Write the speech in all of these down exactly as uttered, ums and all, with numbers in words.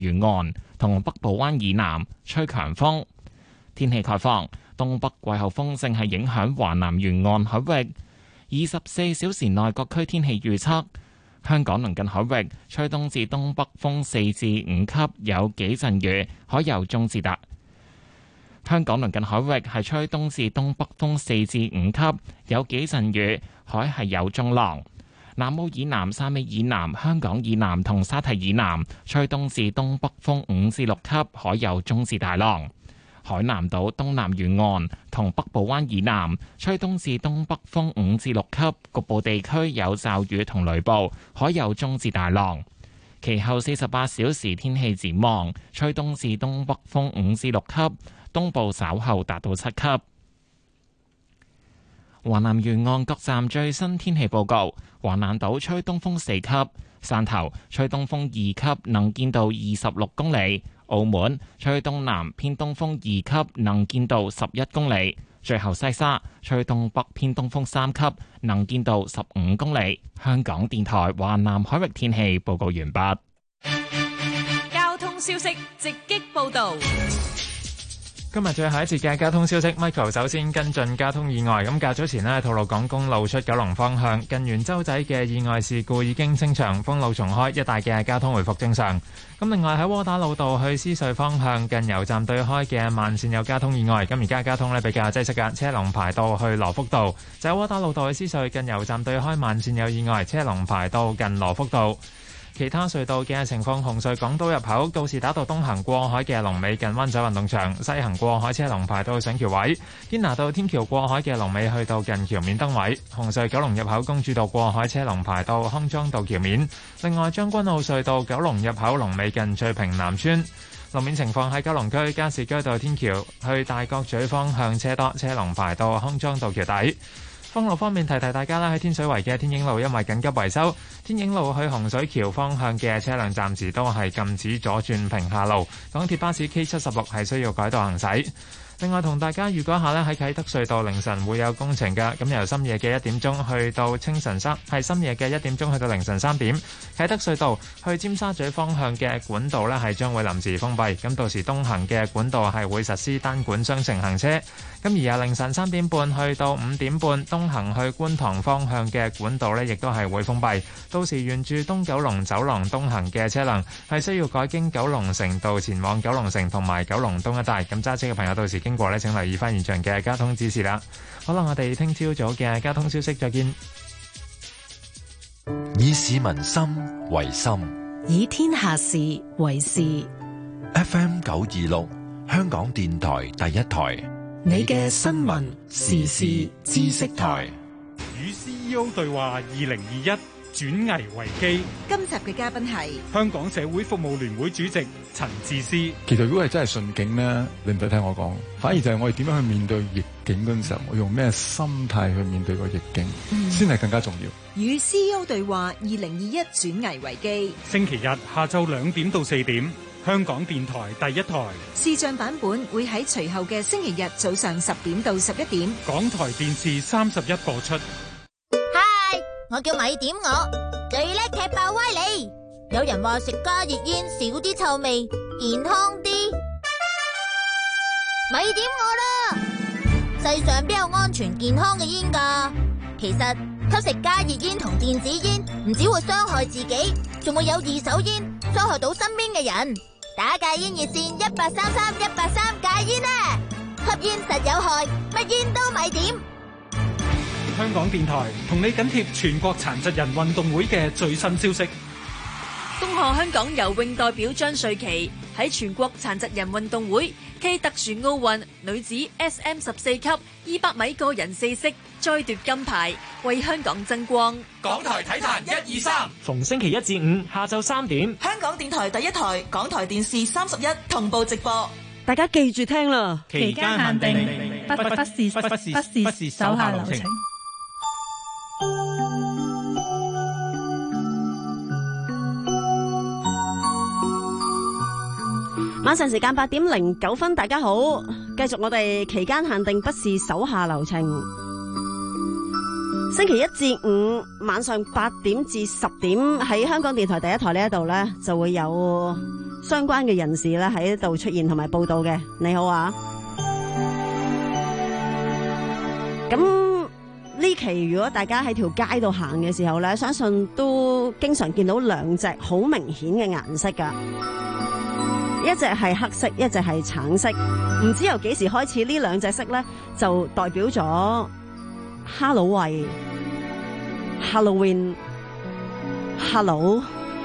沿岸同北部灣以南吹強風。天氣概況，東北季候風正係影響華南沿岸海域。二十四小時內各區天氣預測：香港鄰近海域吹東至東北風四至五級，有幾陣雨，海有中至大。香港鄰近海域係吹東至東北風四至五級，有幾陣雨，海係有中浪。南澳以南、汕尾以南、香港以南同沙堤以南吹東至東北風五至六級，海有中至大浪。海南島東南沿岸同北部灣以南吹東至東北風五至六級，局部地區有驟雨同雷暴，海有中至大浪。其後四十八小時天氣展望，吹東至東北風五至六級，東部稍後達到七級。華南沿岸各站最新天氣報告：華南島吹東風四級，汕頭吹東風二級，能見度二十六公里；澳門吹東南偏東風二級，能見度十一公里；最後西沙吹東北偏東風三級，能見度十五公里。香港電台華南海域天氣報告完畢。 交通消息直擊報道。 今日最後一節嘅交通消息 ，Michael 首先跟進交通意外。咁較早前呢，吐露港公路出九龍方向近元洲仔嘅意外事故已經清場，封路重開，一帶嘅交通回復正常。咁另外喺窩打老道去獅隧方向近油站對開嘅慢線有交通意外，咁而家交通呢比較擠塞㗎，車龍排到去羅福道。就喺窩打老道去獅隧近油站對開慢線有意外，車龍排到近羅福道。其他隧道嘅情況，紅隧港島入口告士打道東行過海嘅龍尾近灣仔運動場，西行過海車龍排到上橋位；堅拿道天橋過海嘅龍尾去到近橋面燈位。紅隧九龍入口公主道過海車龍排到康莊道橋面。另外將軍澳隧道九龍入口龍尾近翠屏南村。路面情況喺九龍區加士居道天橋去大角咀方向車多，車龍排到康莊道橋底。封路方面，提提大家啦，喺天水圍嘅天影路因為緊急維修，天影路去洪水橋方向嘅車輛暫時都係禁止左轉平下路。港鐵巴士 K 七十六係需要改道行駛。另外同大家預告下呢，喺啟德隧道凌晨會有工程㗎，咁由深夜嘅一點鐘去到清晨三，係深夜嘅一點鐘去到凌晨三點。啟德隧道去尖沙咀方向嘅管道呢係將會臨時封閉，咁到時東行嘅管道係會實施單管雙程行車。咁而由凌晨三點半去到五點半，東行去觀塘方向嘅管道呢亦都係會封閉。到時沿住東九龍走廊東行嘅車輛係需要改經九龍城道前往九龍城同埋九龍東一帶。咁揸車嘅朋友到時經過呢，請留意翻現場嘅交通指示啦。好啦，我哋聽朝早嘅交通消息再見。 以市民心為心， 以天下事為事。 F M 九二六，香港電台第一台， 你嘅新聞時事知識台。 與 C E O 對話二零二一轉危為機。 今集嘅嘉賓係香港社會服務聯會主席陳智思。 其實如果係真係順境咧，你唔使聽我講，反而就係我哋點樣去面對逆境嗰陣時候，我用咩心態去面對個逆境，先係更加重要。 與 C E O 對話二零二一轉危為機。 星期日下晝兩點到四點，香港電台第一台。 視像版本會喺隨後嘅星期日早上十點到十一點， 港台電視三十一播出。 我叫米點我，最叻踢爆歪理。有人話食加熱煙少啲臭味，健康啲。咪點我啦！世上邊有安全健康嘅煙㗎？其實吸食加熱煙同電子煙唔只會傷害自己，仲會有二手煙傷害到身邊嘅人。打戒煙熱線一八三三一八三戒煙啊！吸煙實有害，乜煙都咪點。 香港電台同你緊貼全國殘疾人運動會嘅最新消息。 恭賀香港游泳代表張瑞琪喺全國殘疾人運動會暨特殊奧運女子 S M 十四級二百米個人四式再奪金牌，為香港爭光。 港台體壇一二三， 逢星期一至五下晝三點， 香港電台第一台、港台電視三十一同步直播。 大家記住聽啦， 期間限定，不不不是不是不是手下留情。 晚上時間八點零九分，大家好，繼續我哋期間限定，不是手下留情。星期一至五晚上八點至十點喺香港電台第一台呢一度呢，就會有相關嘅人士咧喺度出現同埋報道嘅。你好啊，咁呢期如果大家喺條街度行嘅時候咧，相信都經常見到兩隻好明顯嘅顏色噶，一隻係黑色，一隻係橙色。唔知由幾時開始呢兩隻色咧就代表咗哈囉喂、Halloween、Hello。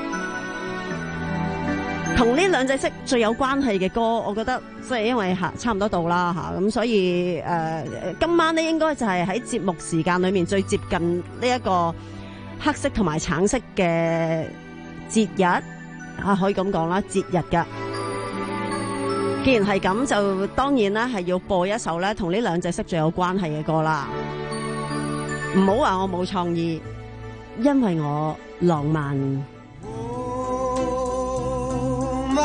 同呢兩隻色最有關係嘅歌，我覺得即係因為差唔多到啦嚇，咁所以誒、呃、今晚咧應該就係喺節目時間裏面最接近呢一個黑色同埋橙色嘅節日啊，可以咁講啦，節日㗎。既然係咁，就當然啦係要播一首咧同呢兩隻色最有關係嘅歌啦。唔好話我冇創意，因為我浪漫。 My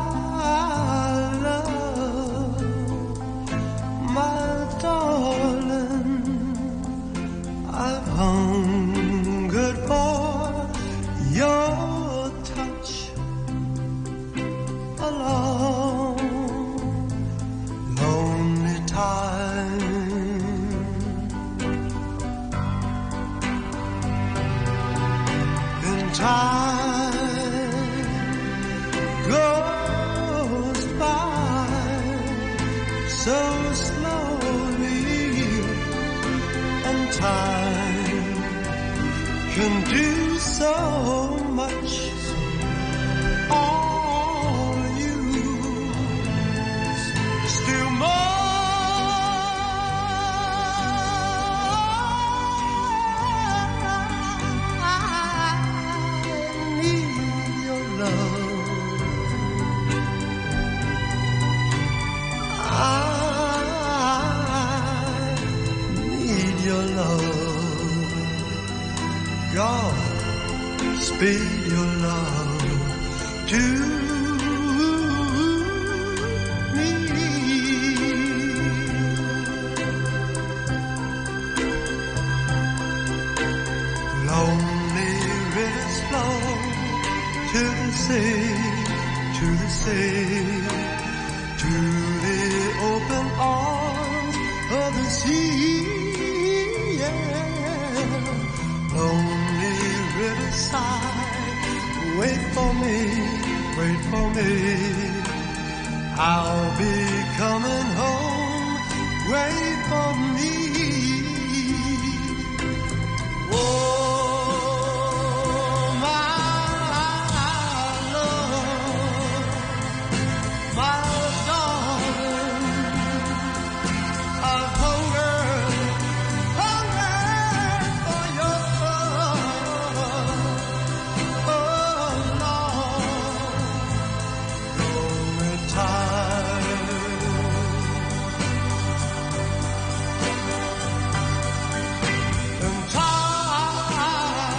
love, my darling, I've hungered for your touch a long, lonely time. In time goes by so slowly, and time can do so much. All you still more. I need your love. God, speed your love to me. Lonely rivers flow to the sea, to the sea, to the open arms of the sea. Yeah. Lonely riverside, wait for me, wait for me. I'll be coming home, wait for me. Oh, my love, my darling, I've hungered, hungered for your love. Oh, Lord, lonely time. And time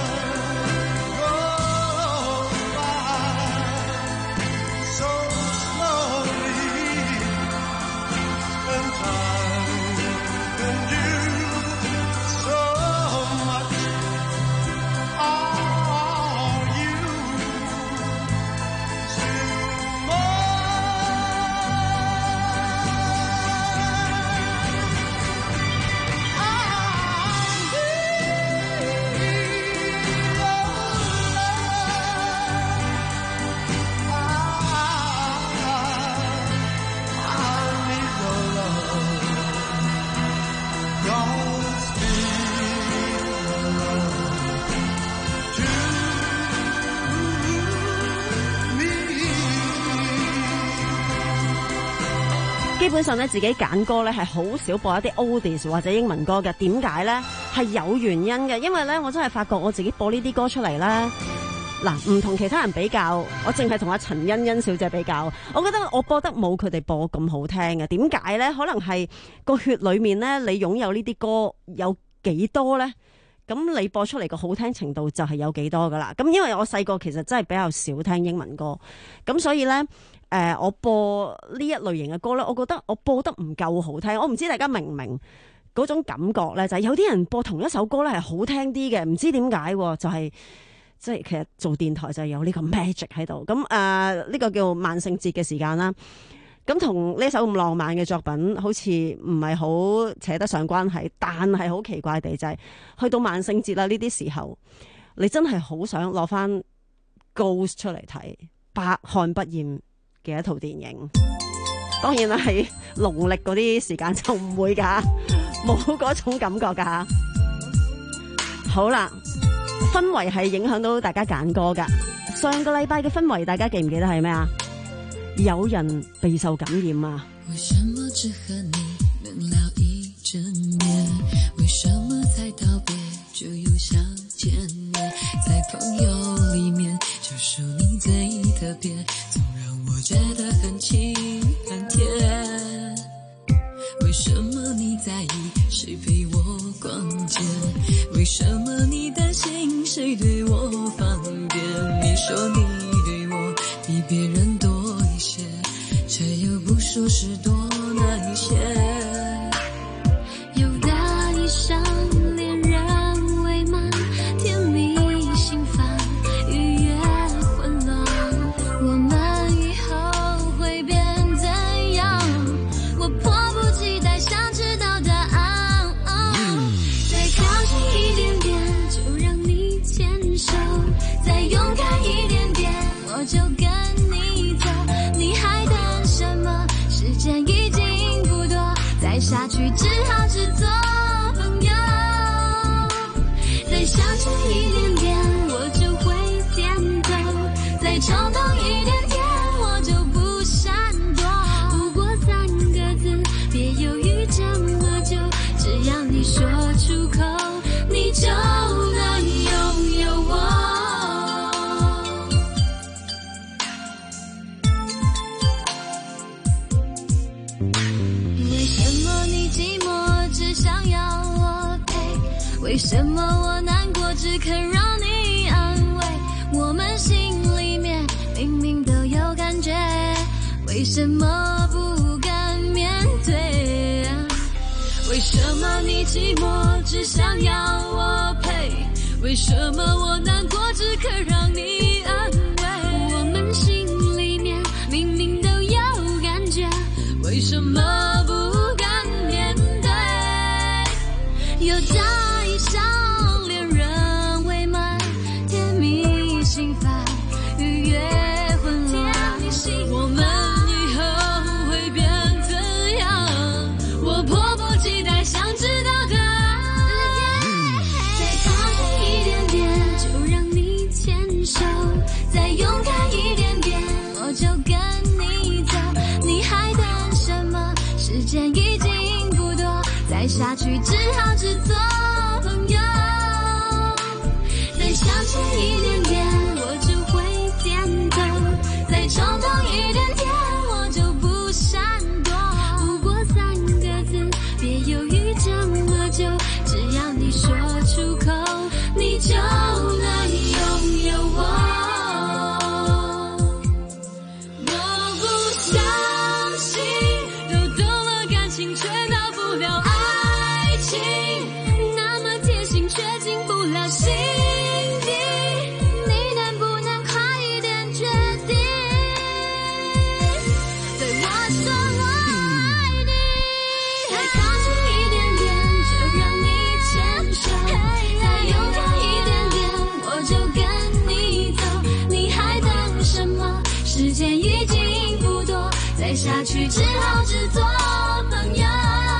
goes by so slowly, and time can do so much. Are you still 基本上咧，自己揀歌咧係好少播一啲 oldies 或者英文歌嘅。點解咧？係有原因嘅，因為咧我真係發覺我自己播呢啲歌出嚟咧，嗱唔同其他人比較，我淨係同阿陳欣欣小姐比較，我覺得我播得冇佢哋播咁好聽嘅。點解咧？可能係個血裏面咧，你擁有呢啲歌有幾多咧？咁你播出嚟個好聽程度就係有幾多噶啦。咁因為我細個其實真係比較少聽英文歌，咁所以咧。誒、呃，我播呢一類型嘅歌咧，我覺得我播得唔夠好聽。我唔知大家明唔明嗰種感覺咧，就係、是、有啲人播同一首歌咧係好聽啲嘅，唔知點解，就係、是、 即係其實做電台就係有呢個 magic 喺度。咁誒呢個叫萬聖節嘅時間啦。咁同呢首咁浪漫嘅作品好似唔係好扯得上關係，但係好奇怪地就係、是、去到萬聖節啦呢啲時候，你真係好想攞翻 Ghost 出嚟睇，百看不厭嘅一套電影。當然啦，喺農曆嗰啲時間就唔會㗎，冇嗰種感覺㗎。好啦，氛圍係影響到大家揀歌㗎。上個禮拜嘅氛圍，大家記唔記得係咩啊？有人備受感染啊！ 為什麼只和你能聊一整年？為什麼才道別就又想見面？在朋友裡面就屬你最特別，總讓我覺得很親很甜。為什麼你在意誰陪我逛街？為什麼你擔心誰對我方便？你說你對我比別人多一些，卻又不說是多那一些。有大一上戀人未滿，甜蜜心煩，愉悅混亂，我們以後會變怎樣？我迫不及待想知道答案。哦，再靠近一點點，就讓你牽手，再勇敢一點點，我就跟你走。你還等什麼？時間已經不多，再下去只好只做朋友。再相信一點點，我就會點頭，再衝動一點點，我就不閃躲。不過三個字，別猶豫這麼久，只要你說出口，你就能擁有我。為什麼我難過只肯讓你安慰？我們心裡面明明都有感覺，為什麼不敢面對？為什麼你寂寞只想要我陪？為什麼我難過只肯讓你安慰？我們心裡面明明都有感覺，為什麼不敢面對？有大像戀人未滿，甜蜜心煩，愉悅混亂，我們以後會變怎樣？我迫不及待想知道答案。再靠近一點點，就讓你牽手，再勇敢一點點，我就跟你走。你還等什麼？時間已經不多，再下去只好只做朋友。再相信一點點，我就會點頭，再衝動一點點，我就不閃躲。不過三個字，別猶豫這麼久，只要你說出口，你就能擁有我。我不相信都懂了感情，卻到不了愛情，那麼貼心卻進不了心底，你能不能快一點決定？對我說我愛你，再靠近一點點，就讓你牽手，再勇敢一點點，我就跟你走。你還等什麼？時間已經不多，再下去只好只做朋友。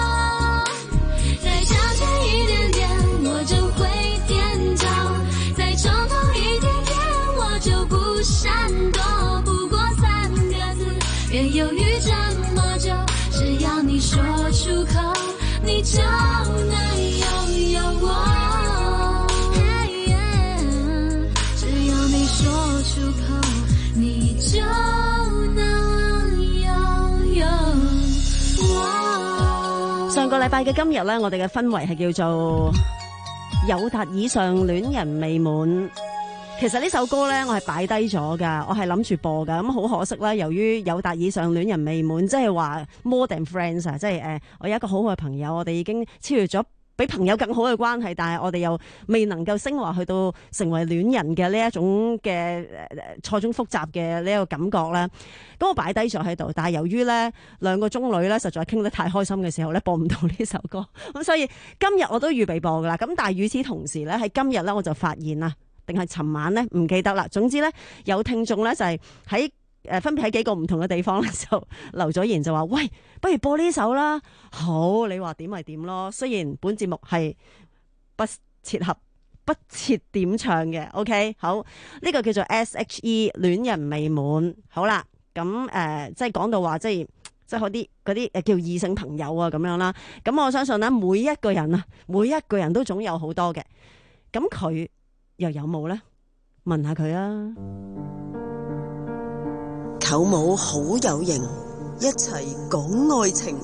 再相信一點點，我就會點頭，再衝動一點點，我就不閃躲。不過三個字，別猶豫這麼久，只要你說出口，你就能擁有我。只要你說出口，你就能擁有我。 上個禮拜嘅今日呢，我哋嘅氛圍係叫做友達以上戀人未滿。其實呢首歌呢，我係擺低咗噶，我係諗住播噶，咁好可惜啦。由於友達以上戀人未滿，即係話 more than friends 啊，即係誒，我有一個好好嘅朋友，我哋已經超越咗比朋友更好嘅關係，但係我哋又未能夠升華去到成為戀人嘅呢一種嘅錯綜複雜嘅呢一個感覺咧，咁我擺低咗喺度。但係由於咧兩個中女咧實在傾得太開心嘅時候咧，播唔到呢首歌，咁所以今日我都預備播噶啦。咁但係與此同時咧，喺今日咧我就發現啦，定係尋晚咧唔記得啦。總之咧有聽眾咧就係喺誒分別喺幾個唔同嘅地方咧就留咗言就話：喂，不如播呢首啦。好，你話點咪點咯。雖然本節目係不切合不設點唱嘅 ，OK， 好，呢、這個叫做 S H E 戀人未滿。好啦，咁誒、呃，即係講到話，即係即係嗰啲嗰啲誒叫異性朋友啊咁樣啦。咁我相信咧，每一個人啊，每一個人都總有好多嘅。咁佢又有冇咧？問下佢啊。 舅母好有型，一齊講愛情。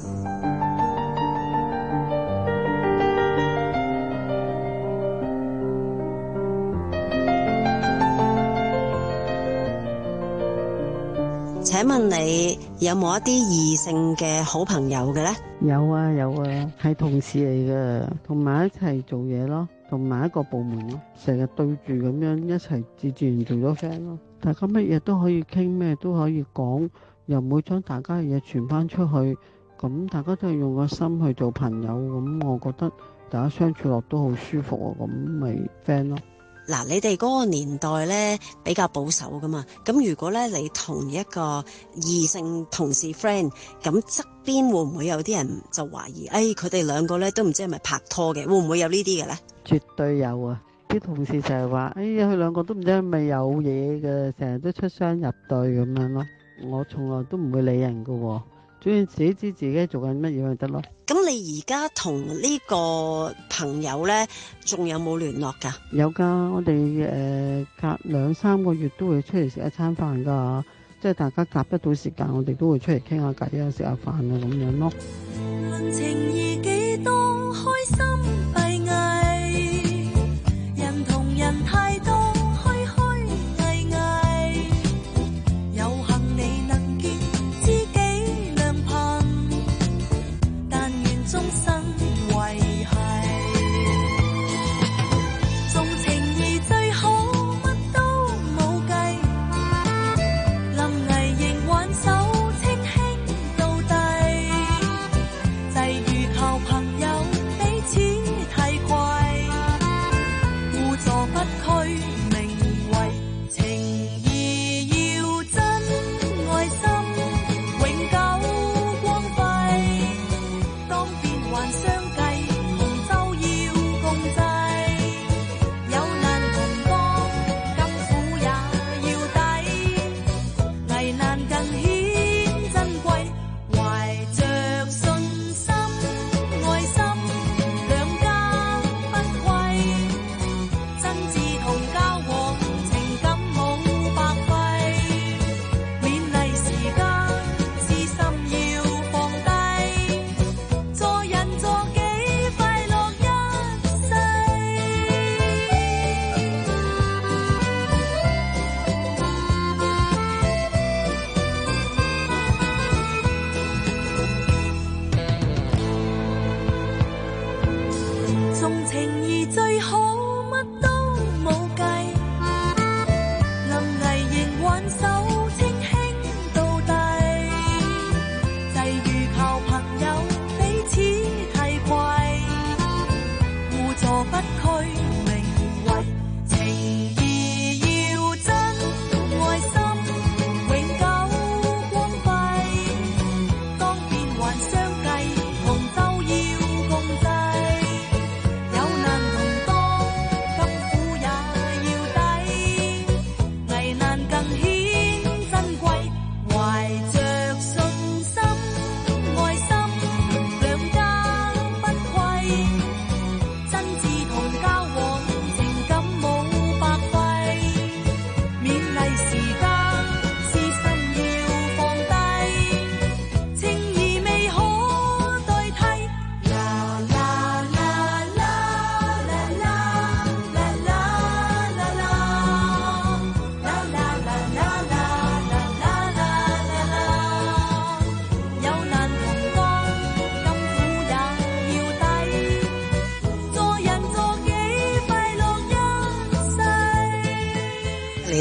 請問你有冇一啲異性嘅好朋友嘅咧？ 有啊有啊，係同事嚟嘅，同埋一齊做嘢咯，同埋一個部門咯，成日對住咁樣一齊自自然做咗 friend 咯。大家乜嘢都可以傾，咩都可以講，又唔會將大家嘅嘢傳翻出去。咁大家都係用個心去做朋友，咁我覺得大家相處落都好舒服啊，咁咪 friend 咯。 嗱，你哋嗰個年代咧比較保守噶嘛，咁如果咧你同一個異性同事 friend，咁側邊會唔會有啲人就懷疑，誒佢哋兩個咧都唔知係咪拍拖嘅，會唔會有呢啲嘅咧？ 絕對有啊！啲同事成日話，哎呀，佢兩個都唔知係咪有嘢嘅，成日都出雙入對咁樣咯。我從來都唔會理人噶，總之自己知自己做緊乜嘢咪得咯。 咁你而家同呢個朋友咧，仲有冇聯絡噶？ 有噶，我哋誒、呃、隔兩三個月都會出嚟食一餐飯噶，即係大家夾得到時間，我哋都會出嚟傾下偈啊，食下飯啊咁樣咯。 情義幾多開心閉翳，人同人太多虛虛偽偽，有幸你能見知己良朋，但願終身維繫。重情義最好乜都冇計，臨危仍挽手清輕到底，際遇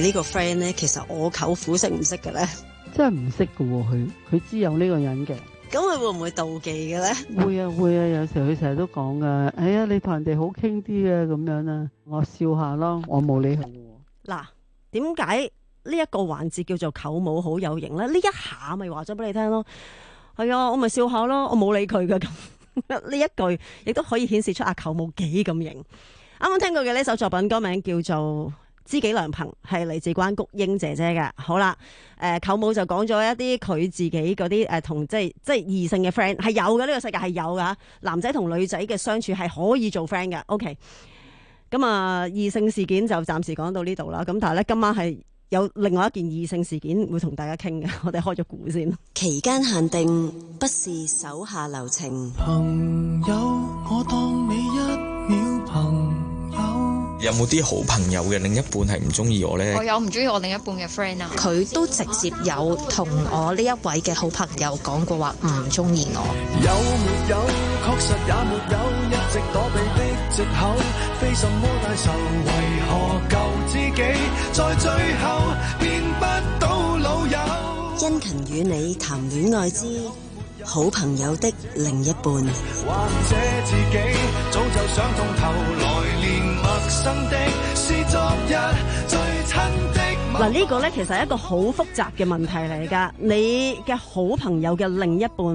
呢個 friend 咧，其實我舅父識唔識嘅咧？ 真係唔識㗎喎，佢佢知有呢個人嘅。 咁佢會唔會妒忌嘅咧？ 會啊會啊，有時佢成日都講噶，哎呀你同人哋好傾啲啊咁樣啊，我笑下咯，我冇理佢。 嗱，點解呢一個環節叫做舅母好有型咧？呢一下咪話咗俾你聽咯，係啊，我咪笑下咯，我冇理佢噶咁。呢一句亦都可以顯示出阿舅母幾咁型。啱啱聽過嘅呢首作品歌名叫做知己良朋，係嚟自關菊英姐姐嘅。好啦，誒、呃，舅母就講咗一啲佢自己嗰啲誒同即係即係異性嘅 friend 係有嘅，呢、這個世界係有噶，男仔同女仔嘅相處係可以做 friend 嘅。OK，咁啊，異性事件就暫時講到呢度啦。咁但係咧，今晚係有另外一件異性事件會同大家傾嘅，我哋開咗估先。 期間限定，不是手下留情。 朋友，我當你一秒朋友。 有冇啲好朋友嘅另一半係唔中意我呢？ 我有唔中意我另一半嘅 friend 啊， 佢都直接有同我呢一位嘅好朋友講過話唔中意我。 有沒有？確實也沒有，一直躲避的藉口，非什麼大仇，為何舊知己在最後變不到老友？ 殷勤與你談戀愛之好朋友的另一半，或者自己早就想通透，來年陌生的是昨日最親的。 嗱，呢個咧其實係一個好複雜嘅問題嚟噶。你嘅好朋友嘅另一半，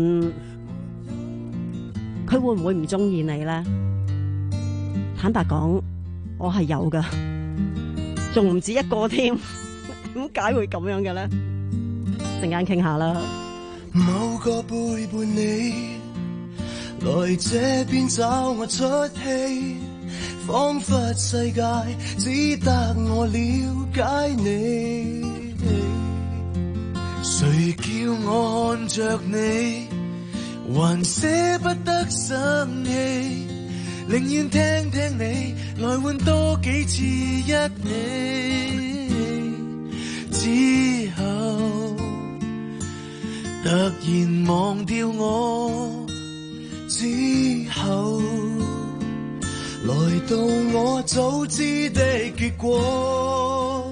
佢會唔會唔中意你咧？坦白講，我係有噶，仲唔止一個添。點解會咁樣嘅咧？陣間傾下啦。 某個背叛你，來這邊找我出氣，彷彿世界只得我了解你。誰叫我看着你，還捨不得生氣，寧願聽聽你來換多幾次一你之後。突然忘掉我之後，來到我早知的結果。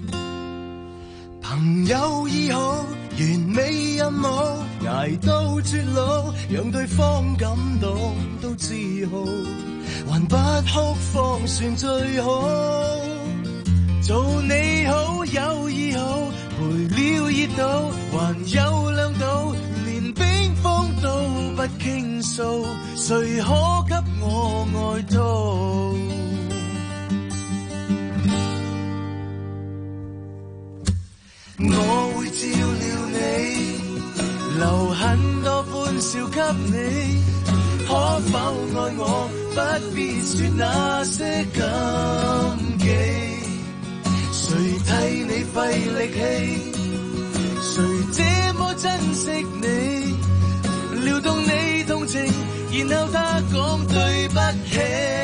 朋友已好，完美任務，捱到絕路，讓對方感動都自豪，還不哭方算最好。做你好友誼好，陪了熱度，還有亮度，連冰封都不傾訴，誰可給我愛吐？我會照料你，留很多歡笑給你，可否愛我？不必說那些禁忌。誰替你費力氣？誰這麼珍惜你？撩動你同情，然後他講對不起。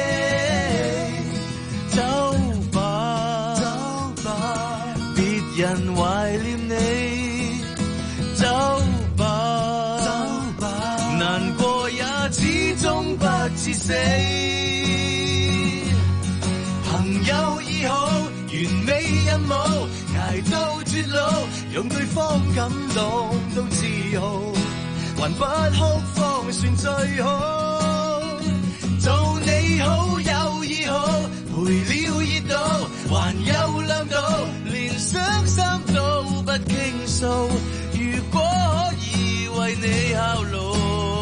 走吧，走吧，別人懷念你。走吧，走吧，難過也始終不致死。朋友已好，完美任務，捱到絕路，讓對方感動都自豪，還不哭方算最好。做你好友誼好，陪了熱度，還有亮度，連傷心都不傾訴。如果可以為你效勞，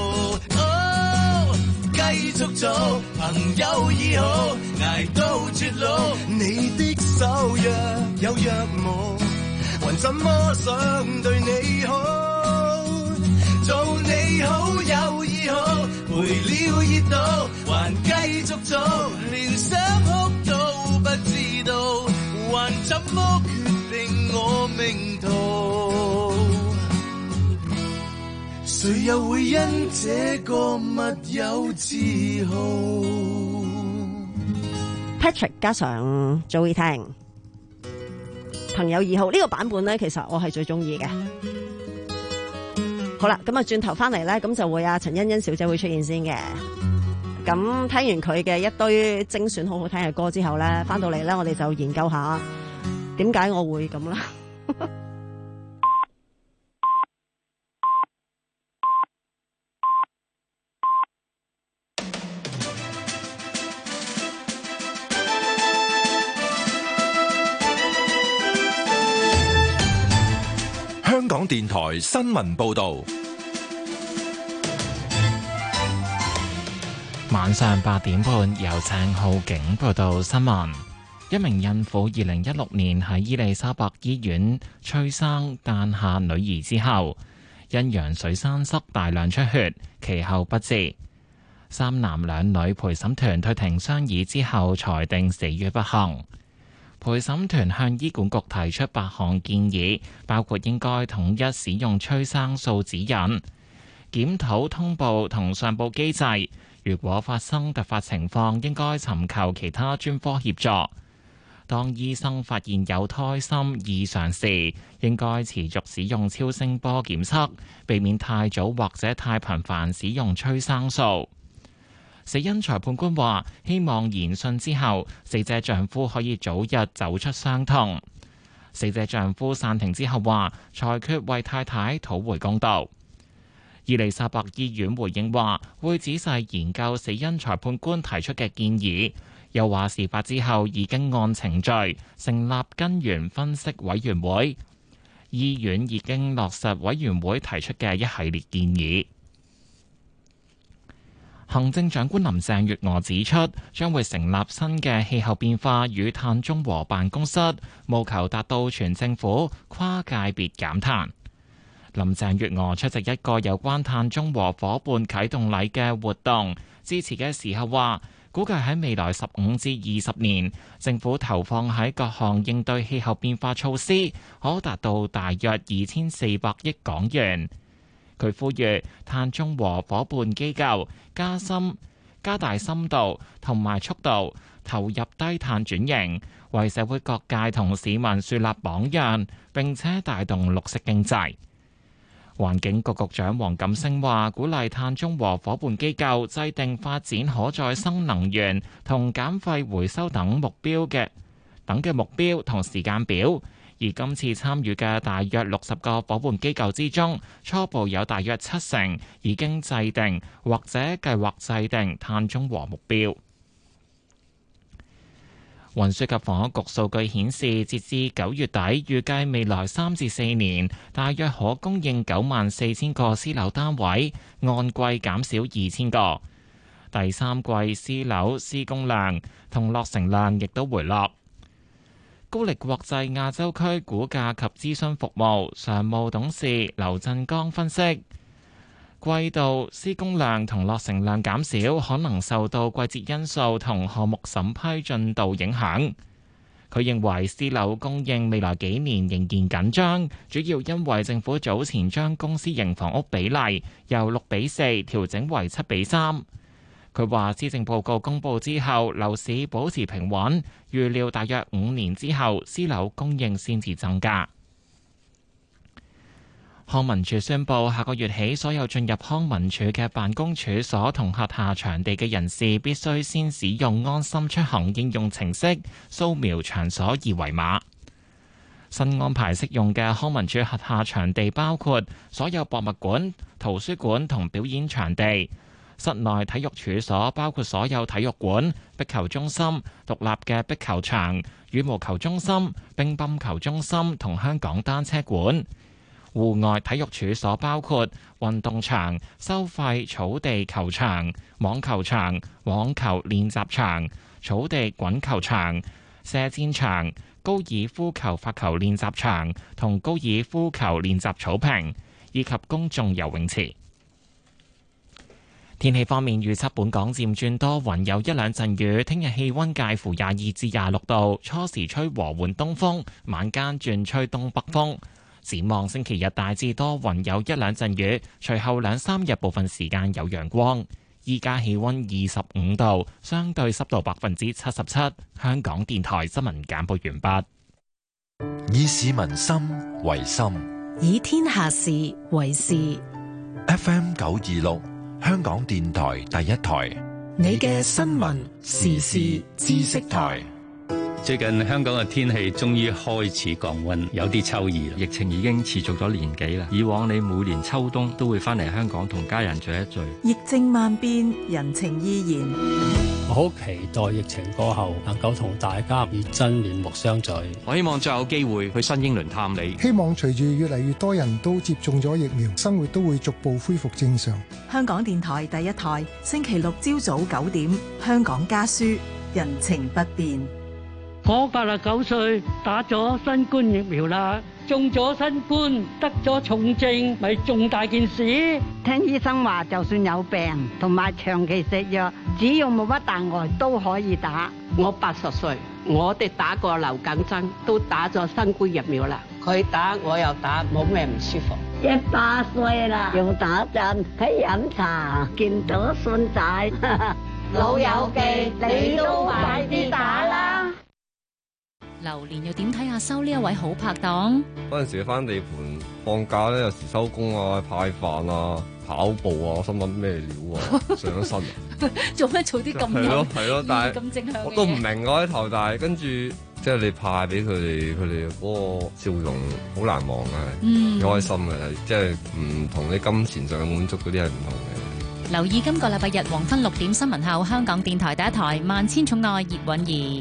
繼續做朋友已好，捱到絕路，你的手若有若無，還怎麼想對你好？做你好友誼好，陪了熱度，還繼續做，連想哭都不知道，還怎麼決定我命途？誰又會因這個密友自豪 ？Patrick 加上 Joey 聽朋友二號呢個版本咧，其實我係最中意嘅。好啦，咁啊轉頭翻嚟咧，咁就會阿陳欣欣小姐會出現先嘅。咁聽完佢嘅一堆精選好好聽嘅歌之後咧，翻到嚟咧，我哋就研究下點解我會咁啦。 香港電台新聞報道。 晚上八點半，由鄭浩景報道新聞。一名孕婦二零一六年喺伊利沙伯醫院催生誕下女兒之後，因羊水栓塞大量出血，其後不治。三男兩女陪審團退庭商議之後，裁定死於不幸。陪審團向醫管局提出八項建議，包括應該統一使用催生素指引、檢討通報同上報機制。如果發生突發情況，應該尋求其他專科協助。當醫生發現有胎心異常時，應該持續使用超聲波檢測，避免太早或者太頻繁使用催生素。死因裁判官話：希望研訊之後，死者丈夫可以早日走出傷痛。死者丈夫散庭之後話：裁決為太太討回公道。伊利沙伯醫院回應話，會仔細研究死因裁判官提出嘅建議，又話事發之後已經按程序成立根源分析委員會，醫院已經落實委員會提出嘅一系列建議。行政長官林鄭月娥指出，將會成立新嘅氣候變化與碳中和辦公室，務求達到全政府跨界別減碳。林鄭月娥出席一個有關碳中和夥伴啟動禮嘅活動，致辭嘅時候話，估計喺未來十五至二十年，政府投放喺各項應對氣候變化措施，可達到大約二千四百億港元。佢呼籲碳中和夥伴機構加深、加大深度同埋速度投入低碳轉型，為社會各界同市民樹立榜樣，並且帶動綠色經濟。環境局局長黃錦星話，鼓勵碳中和夥伴機構制定發展可再生能源同減廢回收等目標嘅等嘅目標同時間表。而今次參與嘅大約六十個夥伴機構之中，初步有大約七成已經制定或者計劃制定碳中和目標。運輸及房屋局數據顯示，截至九月底，預計未來三至四年大約可供應九萬四千個私樓單位，按季減少二千個。第三季私樓施工量同落成量亦都回落。高力國際亞洲區估價及諮詢服務常務董事劉振剛分析，季度施工量同落成量減少，可能受到季節因素同項目審批進度影響。佢認為私樓供應未來幾年仍然緊張，主要因為政府早前將公私營房屋比例由六比四調整為七比三。佢話施政報告公佈之後，樓市保持平穩，預料大約五年之後私樓供應先至增加。康文署宣布，下個月起，所有進入康文署嘅辦公處所同轄下場地嘅人士，必須先使用安心出行應用程式掃描場所二維碼。新安排適用嘅康文署轄下場地包括所有博物館、圖書館同表演場地。室內體育處所包括所有體育館、壁球中心、獨立嘅壁球場、羽毛球中心、乒乓球中心同香港單車館。戶外體育處所包括運動場、收費草地球場、網球場、網球練習場、草地滾球場、射箭場、高爾夫球發球練習場同高爾夫球練習草坪，以及公眾游泳池。天氣方面預測，本港漸轉多雲，有一兩陣雨。聽日氣溫介乎廿二至廿六度，初時吹和緩東風，晚間轉吹東北風。展望星期日大致多雲，有一兩陣雨，隨後兩三日部分時間有陽光。依家氣溫二十五度，相對濕度百分之七十七。香港電台新聞簡報完畢。以市民心為心， 以天下事為事。 F M 九二六。香港電台第一台， 你嘅新聞時事知識台， 最近香港嘅天氣終於開始降溫，有啲秋意啦。 疫情已經持續咗年幾啦，以往你每年秋冬都會翻嚟香港同家人聚一聚。 疫症萬變，人情依然。 我好期待疫情過後能夠同大家以真面目相聚。 我希望再有機會去新英倫探你。 希望隨住越嚟越多人都接種咗疫苗，生活都會逐步恢復正常。 香港電台第一台，星期六朝早九點，香港家書，人情不變。 我八十九歲，打咗新冠疫苗啦，中咗新冠，得咗重症，咪重大件事。 聽醫生話，就算有病同埋長期食藥，只要冇乜大礙都可以打。 我八十歲，我哋打過流感針，都打咗新冠疫苗啦。佢打我又打，冇咩唔舒服。 一百歲啦，又打針，喺飲茶，見到孫仔， 老友記，你都快啲打啦！ 榴蓮又點睇阿修呢一位好拍檔？ 嗰陣時翻地盤放假咧，有時收工啊、派飯啊、跑步啊，我心諗咩料啊，上咗身啊！ 做咩做啲咁係咯係咯，但係咁正向嘅嘢？ 我都唔明嗰啲頭，但係跟住即係你派俾佢哋，佢哋嗰個笑容好難忘啊， 嗯， 開心嘅，即係唔同你金錢上嘅滿足嗰啲係唔同嘅。 留意今個禮拜日黃昏六點新聞後，香港電台第一台《萬千寵愛葉韻儀》。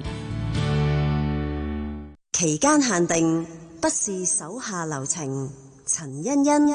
期間限定，不是手下留情。陳欣欣。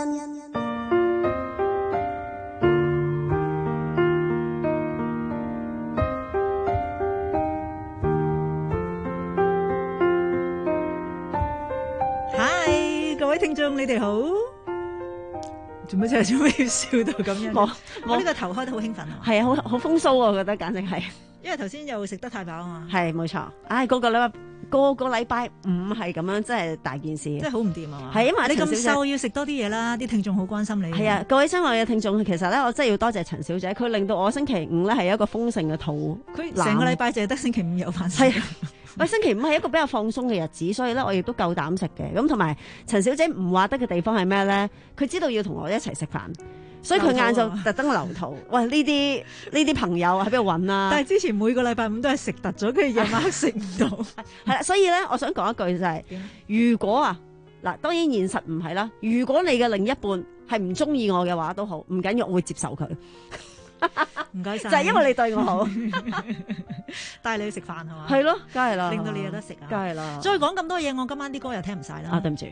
Hi，各位聽眾，你哋好。做咩啫？做咩要笑到咁樣？我我呢個頭開得好興奮啊！ 係啊，好好風騷啊！我覺得簡直係。 因為頭先又食得太飽啊嘛。 係冇錯。唉，個個禮拜個個禮拜五係咁樣，真係大件事。 真係好唔掂啊嘛。 係因為你咁瘦，要食多啲嘢啦。啲聽眾好關心你。 係啊，各位親愛嘅聽眾，其實咧，我真係要多謝陳小姐，佢令到我星期五咧係一個豐盛嘅肚。 佢成個禮拜淨係得星期五有飯食。 係。喂，星期五係一個比較放鬆嘅日子，所以咧我亦都夠膽食嘅。咁同埋陳小姐唔話得嘅地方係咩咧？佢知道要同我一齊食飯，所以佢晏晝特登留肚。喂，呢啲呢啲朋友喺邊度揾啊？ 但係之前每個禮拜五都係食突咗，跟住夜晚黑食唔到。 係啦，所以咧，我想講一句就係、是，如果啊嗱，當然現實唔係啦。如果你嘅另一半係唔中意我嘅話都好，唔緊要，我會接受佢。 唔該晒， 就係因為你對我好， 帶你去食飯係嘛？ 係咯，梗係啦， 令到你有得食啊！ 梗係啦。 再講咁多嘢，我今晚啲歌又聽唔晒啦。 啊，對唔住，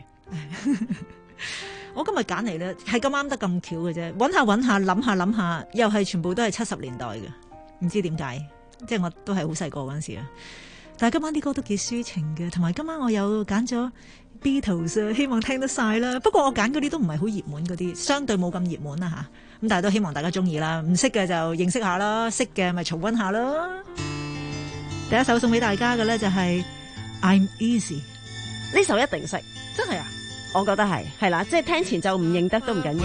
我今日揀嚟咧係咁啱得咁巧嘅啫。揾下揾下，諗下諗下，又係全部都係七十年代嘅，唔知點解，即係我都係好細個嗰陣時啦。但係今晚啲歌都幾抒情嘅，同埋今晚我有揀咗 Beatles， 希望聽得晒啦。不過我揀嗰啲都唔係好熱門嗰啲，相對冇咁熱門啦吓。咁但係都希望大家中意啦，唔識嘅就認識下啦，識嘅咪重溫下咯。第一首送俾大家嘅咧就係 I'm Easy， 呢首一定識， 真係啊， 我覺得係係啦，即係聽前奏唔認得都唔緊要。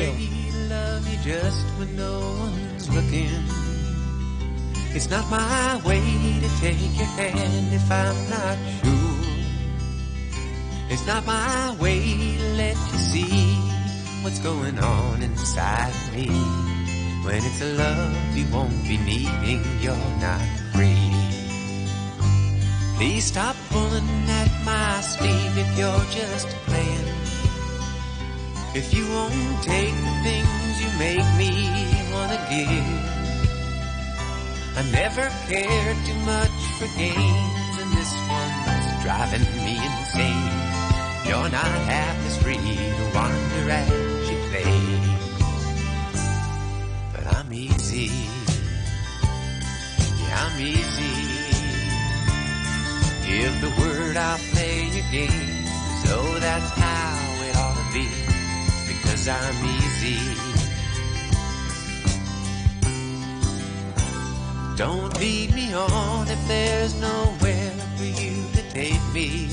It's not my way to take your hand if I'm not sure. It's not my way to let you see what's going on inside me. When it's a love you won't be needing, you're not free. Please stop pulling at my sleeve if you're just playing. If you won't take the things you make me wanna give.I never cared too much for games, and this one's driving me insane. You're not half as free to wander as you play. But I'm easy, yeah, I'm easy. Give the word, I'll play your game. So that's how it ought to be, because I'm easy.Don't lead me on if there's nowhere for you to take me.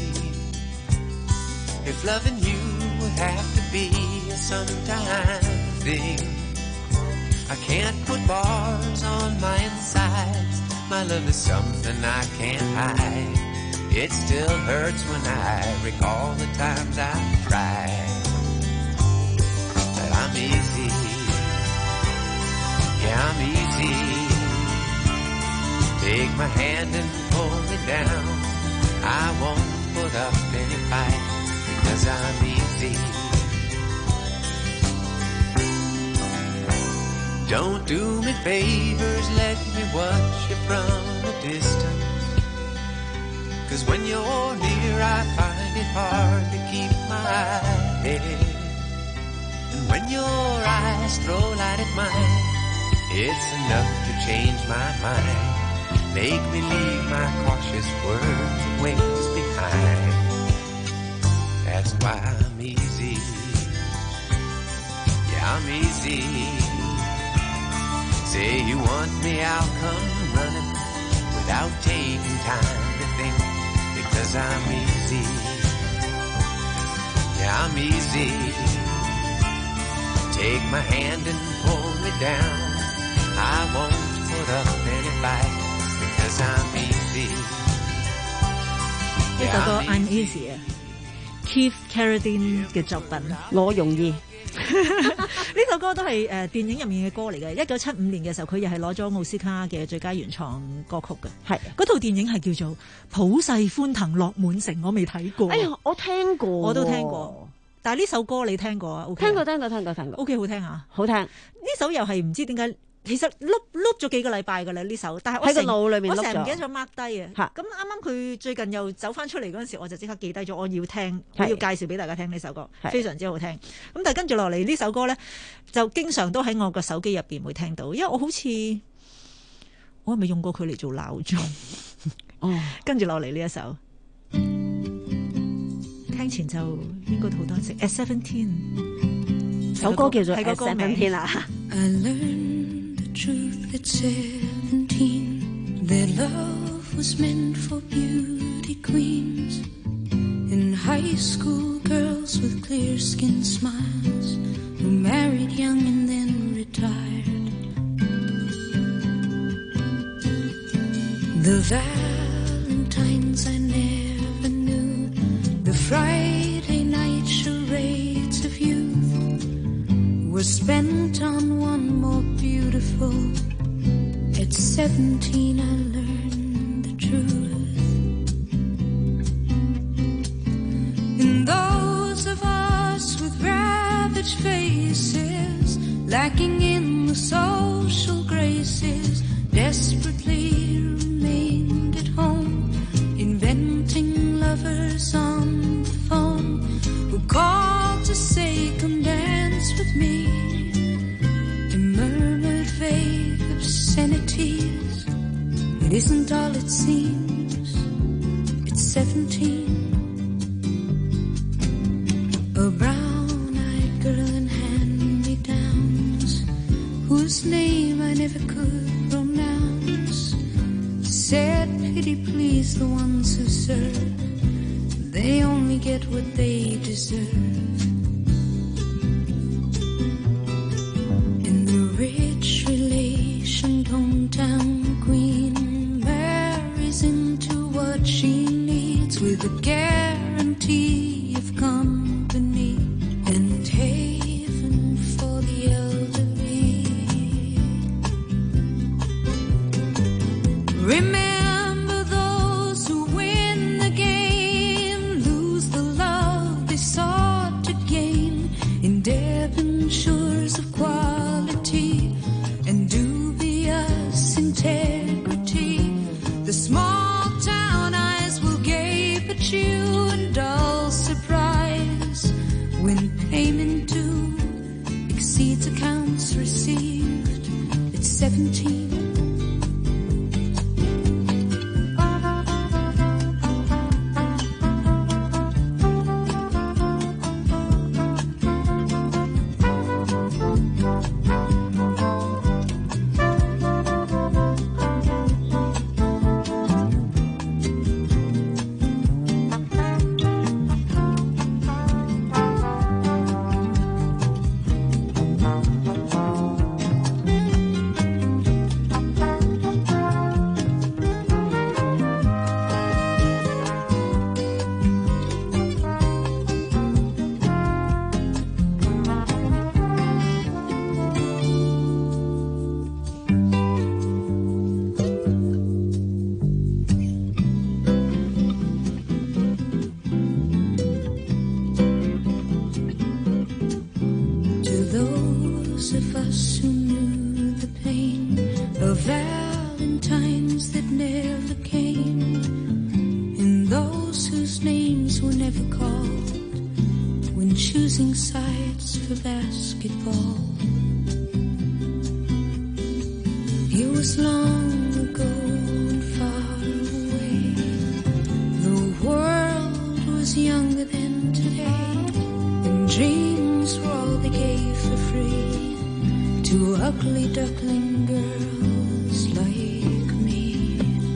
If loving you would have to be a sometime thing, I can't put bars on my insides. My love is something I can't hide. It still hurts when I recall the times I've tried. But I'm easy, yeah, I'm easy.Take my hand and pull me down. I easy. Don't do me favors, let me watch you from a distance. Cause when you're near I find it hard to keep my head. And when your eyes throw light at mine, it's enough to change my mind. Make me leave my cautious words and ways behind. That's why I'm easy. Yeah, I'm easy. Say you want me, I'll come running without taking time to think, because I'm easy. Yeah, I'm easy. Take my hand and pull me down. I won't put up any fight, because I'm easy. 呢首歌 I'm Easy 啊 ，Keith Carradine 嘅作品， 我容易。 呢首歌都係誒、呃、電影入面嘅歌嚟嘅。一九七五年嘅時候，佢又係攞咗奧斯卡嘅最佳原創歌曲嘅。係嗰套電影係叫做《普世歡騰樂滿城》，我未睇過。 哎呀，我聽過， 我都聽過。但係呢首歌你聽過啊？ OK， 聽過聽過聽過聽過。OK， 好聽啊！ 好聽。呢首又係唔知點解。其實碌碌咗幾個禮拜㗎啦呢首，但係我喺個腦裏面我成日唔記得咗 mark 低啊。咁啱啱佢最近又走翻出嚟嗰陣時，我就即刻記低咗，我要聽，我要介紹俾大家聽呢首歌，非常之好聽。咁但係跟住落嚟呢首歌咧，就經常都喺我個手機入邊會聽到，因為我好似我係咪用過佢嚟做鬧鐘？哦，跟住落嚟呢一首，聽前就應該好多人識。At Seventeen， 首歌叫做 At Seventeen 啊。 Truth at seventeen, that love was meant for beauty queens and high school girls with clear skin smiles who married young and then retired. The Valentines I never knew, the Friday night charades of youth were spent on one more beautiful. At seventeen I learned the truth. And those of us with ravaged faces, lacking in the social graces, desperately remained at home, inventing lovers on the phone who called to say come dance with me, and murmured vague obscenities. It isn't all it seems. It's seventeen. A brown-eyed girl in hand-me-downs, whose name I never could pronounce, said pity please the ones who serve, they only get what they deserve. And the rich relation hometown queen marries into what she needs, with a guarantee of company and haven for the elderly. Remember those who win the game lose the love they sought to gain, in debentures of quality and dubious integrity. The small town eyes will gape at you in dull surprise when payment due exceeds accounts received. It's seventeen. those of us who knew the pain of Valentines that never came, and those whose names were never called when choosing sides for basketball. It was long ago and far away. The world was younger than today, and dreams were all they gave for free to ugly duckling girls like me.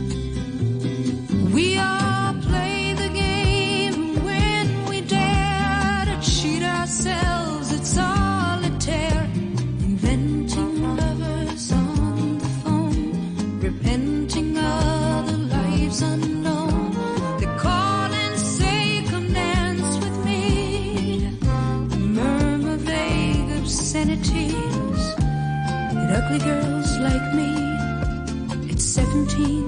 We all play the game when we dare to cheat ourselves at solitaire, inventing lovers on the phone, repenting other lives unknown. They call and say, come dance with me, murmur vague obscenities at ugly girls like me at seventeen.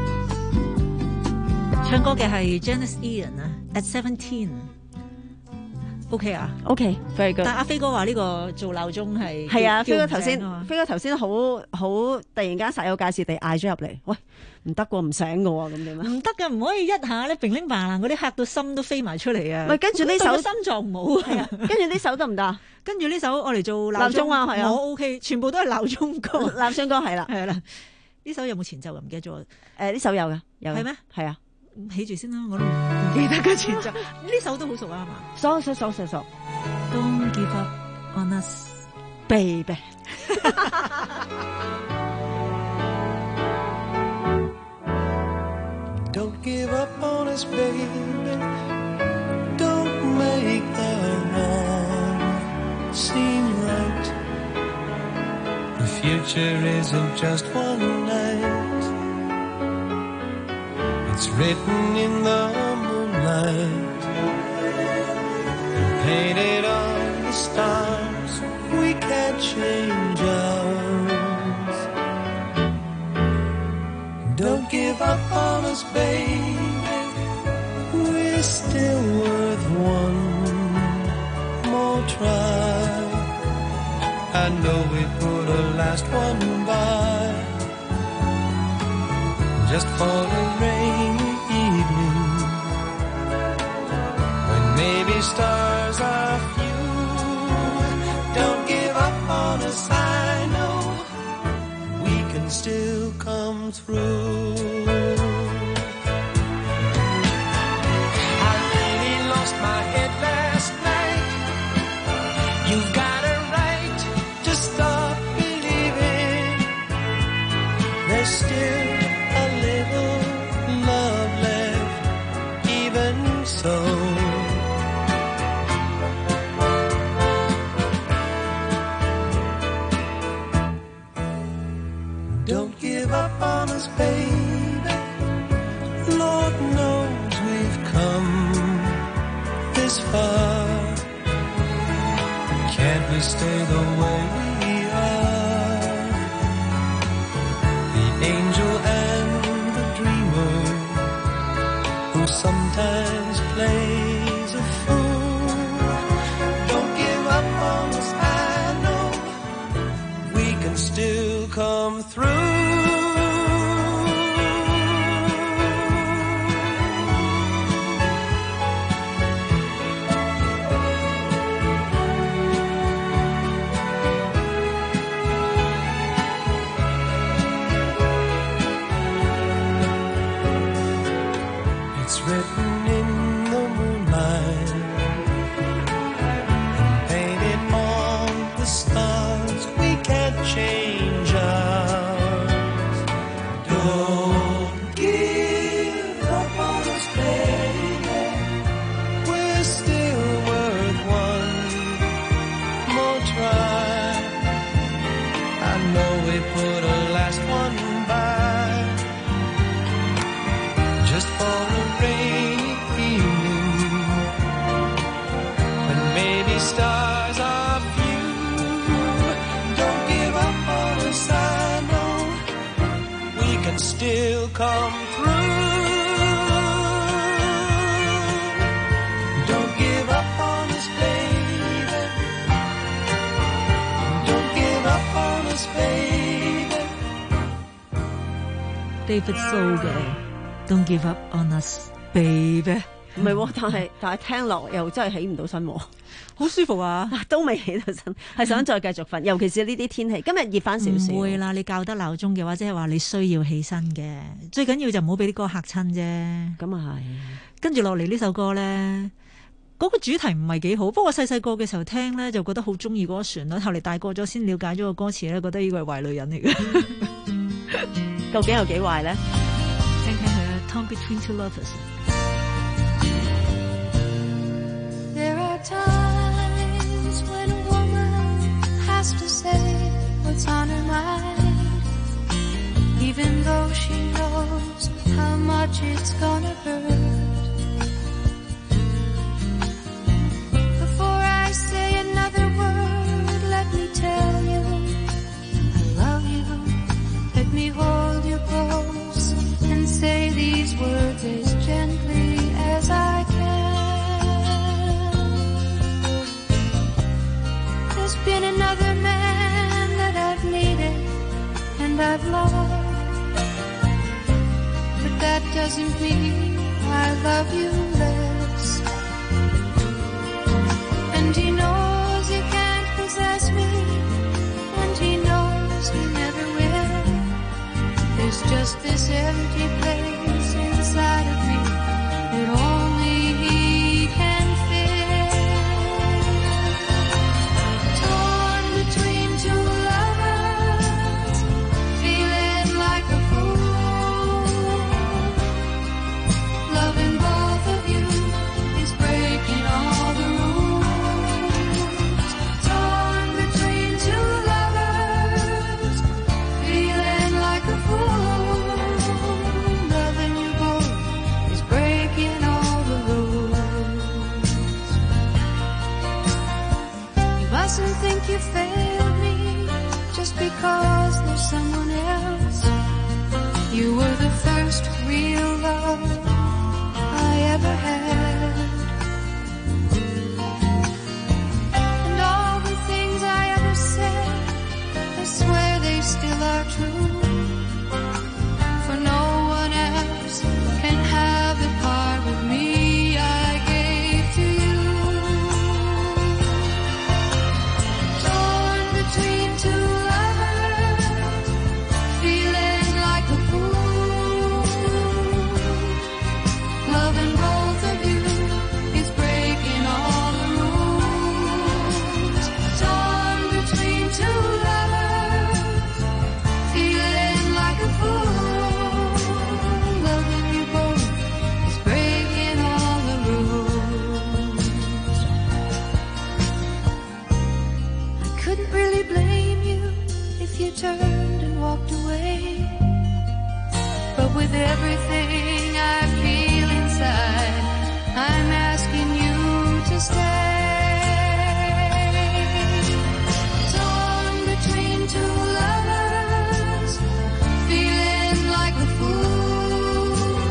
唱歌嘅係 Janice Ian 啊 ，At Seventeen。OK 啊 ，OK，very good。 但阿飛哥話呢個做鬧鐘係係啊，飛哥頭先， 啊飛哥頭先好好突然間煞有介事地嗌咗入嚟，喂，唔得喎，唔醒嘅喎，咁點啊？ 唔得嘅，唔可以一下咧，乒鈴嘭啭嗰啲嚇到心都飛埋出嚟啊！ 喂，跟住呢首心臟唔好啊， 跟住呢首得唔得啊？ 跟住呢首我嚟做鬧鐘啊，係啊， 我 OK， 全部都係鬧鐘歌， 鬧鐘歌係啦， 係啦。呢首有冇前奏啊？唔記得咗。 誒，呢首有嘅，有嘅。 係咩？ 係啊。 起住先啦，我都唔記得嘅前奏。呢首都好熟啊，係嘛？ 熟熟熟熟熟。 Don't give up on us, baby. Don't give up on us, baby. Don't make the wrong seem right. The future isn't just one night. It's written in the moonlight and painted on the stars. We can't change ours. Don't give up on us, baby. We're still worth one more try. I know we put a last one by, just for a rainy evening when maybe stars are few. Don't give up on us, I know we can still come through. I really lost my head last night. You've got a right to stop believing there's still a little love left, even so. Don't give up on us, baby. Lord knows we've come this far. Can't we stay the way we are? The angel and the dreamer who sometimes plays a fool. Don't give up on us, I know we can still come through. It's written in the moonlight and painted on the stars. We can't change ours. Don't give up on us, baby. We're still worth one more try. I know we put a last one by, just for a rainy evening when maybe stars are few. Don't give up on us, I know we can still come through. Don't give up on us, baby. Don't David So 嘅 Don't Give Up On Us Baby。 唔係喎，但係但係聽落又真係起唔到身喎， 好舒服啊！ 都未起到身，係想再繼續瞓，尤其是呢啲天氣。今日熱翻少少。 唔會啦，你校得鬧鐘嘅話，即係話你需要起身嘅。最緊要就唔好俾啲歌嚇親啫。 咁啊係。跟住落嚟呢首歌咧，嗰、嗰個主題唔係幾好。不過細細個嘅時候聽咧，就覺得好中意嗰個旋律。後嚟大個咗先了解咗個歌詞咧，覺得呢個係壞女人嚟嘅。 究竟有幾壞咧？ 聽聽佢啊 ，Torn Between Two Lovers。There are times when a woman has to say what's on her mind, even though she knows how much it's gonna hurt. Before I say another word, let me tell you I love you. Let me hold you close and say these words as gently as I can.There's been another man that I've needed and I've loved, but that doesn't mean I love you less. And he knows he can't possess me, and he knows he never will. There's just this empty place inside of me that only he can feel.Think you failed me just because there's someone else. You were the first real love I ever had, and all the things I ever said, I swear they still are true, for no one else can have the part of me I gave to you.Between two lovers, feeling like a fool. Loving both of you is breaking all the rules. Torn between two lovers, feeling like a fool. Loving you both is breaking all the rules. I couldn't really blame you.If you turned and walked away, but with everything I feel inside, I'm asking you to stay. Torn between two lovers, feeling like a fool.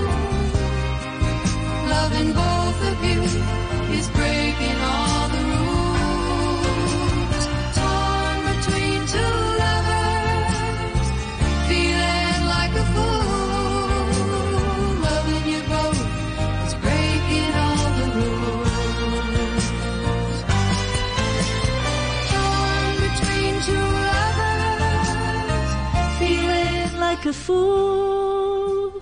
Loving both of you is breaking all the rules.Torn between two lovers,Feeling like a fool, loving you both is breaking all the rules. Torn between two lovers, feeling like a fool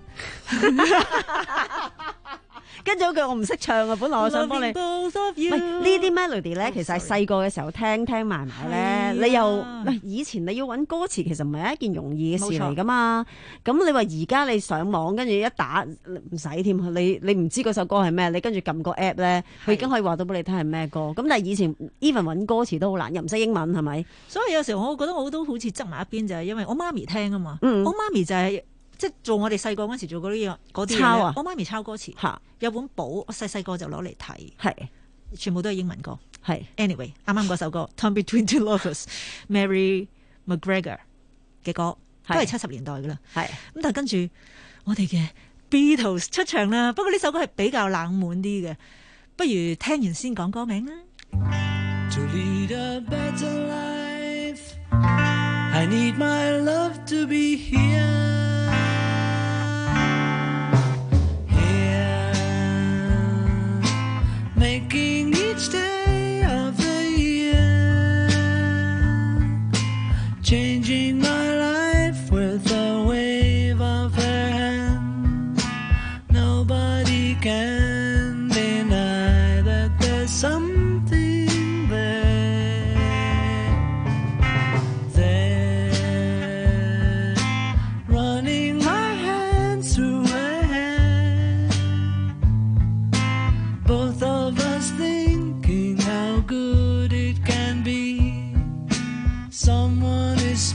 跟住嗰句我唔識唱啊，本來我想幫你。唔係呢啲 melody 咧，其實係細個嘅時候聽聽埋埋咧，你又以前你要揾歌詞，其實唔係一件容易嘅事嚟噶嘛。咁你話而家你上網跟住一打唔使添，你你唔知嗰首歌係咩，你跟住撳個 app 咧，佢已經可以話到俾你聽係咩歌。咁但係以前 even 揾歌詞都好難，又唔識英文係咪？ 所以有時候我覺得我都好似側埋一邊，就係因為我媽咪聽啊嘛。 嗯、 我媽咪就係、是。即係做我哋細個嗰時做嗰啲嘢，嗰啲抄啊！ 我媽咪抄歌詞，有本簿，我細細個就攞嚟睇，係全部都係英文歌。係 anyway， 啱啱嗰首歌《Torn Between Two Lovers》，Mary McGregor 嘅歌都係七十年代噶啦。係咁，但係跟住我哋嘅 Beatles 出場啦。不過呢首歌係比較冷門啲嘅，不如聽完先講歌名啦。 To lead a better life, I need my love to be here.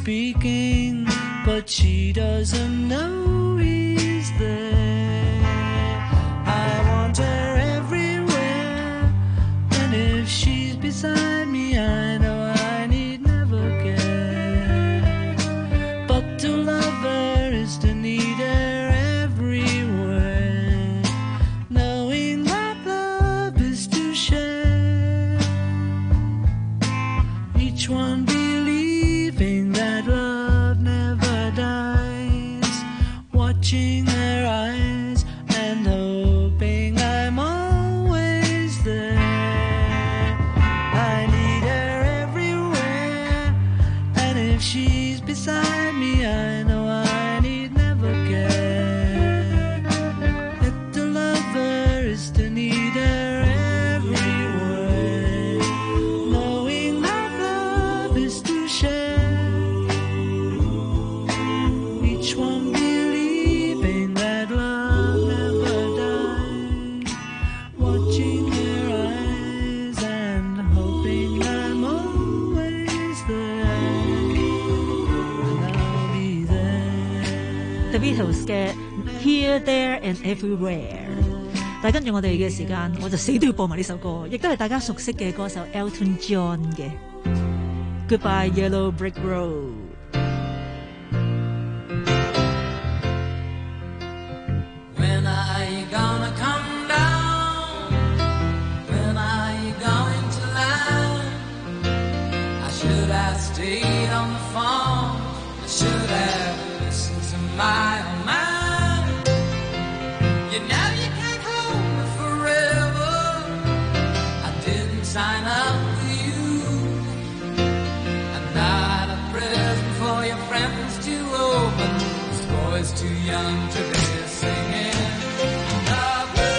speaking, but she doesn't know he's there. I want her everywhere, and if she's beside me, I know I need never care. But to love her is to need her everywhere, knowing that love is to share. Each one believing that love never dies, watching her eyes and hoping I'm always there. I need her everywhere, and if she's beside me, I know I need never care. That to love her is to need her everywhere, knowing that love is to share. Each one believing that love never dies, watching her eyes and hoping I'm always there, and I'll be there. The Beatles 嘅 Here, There and Everywhere。但係跟住我哋嘅時間，我就死都要播埋呢首歌，亦都係大家熟悉嘅歌手 Elton John 嘅 Goodbye Yellow Brick Road。 When are you gonna come down? When are you going to land? I should have stayed on the phone. I should have listened to my own mind. You know you can't hold me forever. I didn't sign up for you. I'm not a present for your friends to open. This boy's too young to be singing. Love you.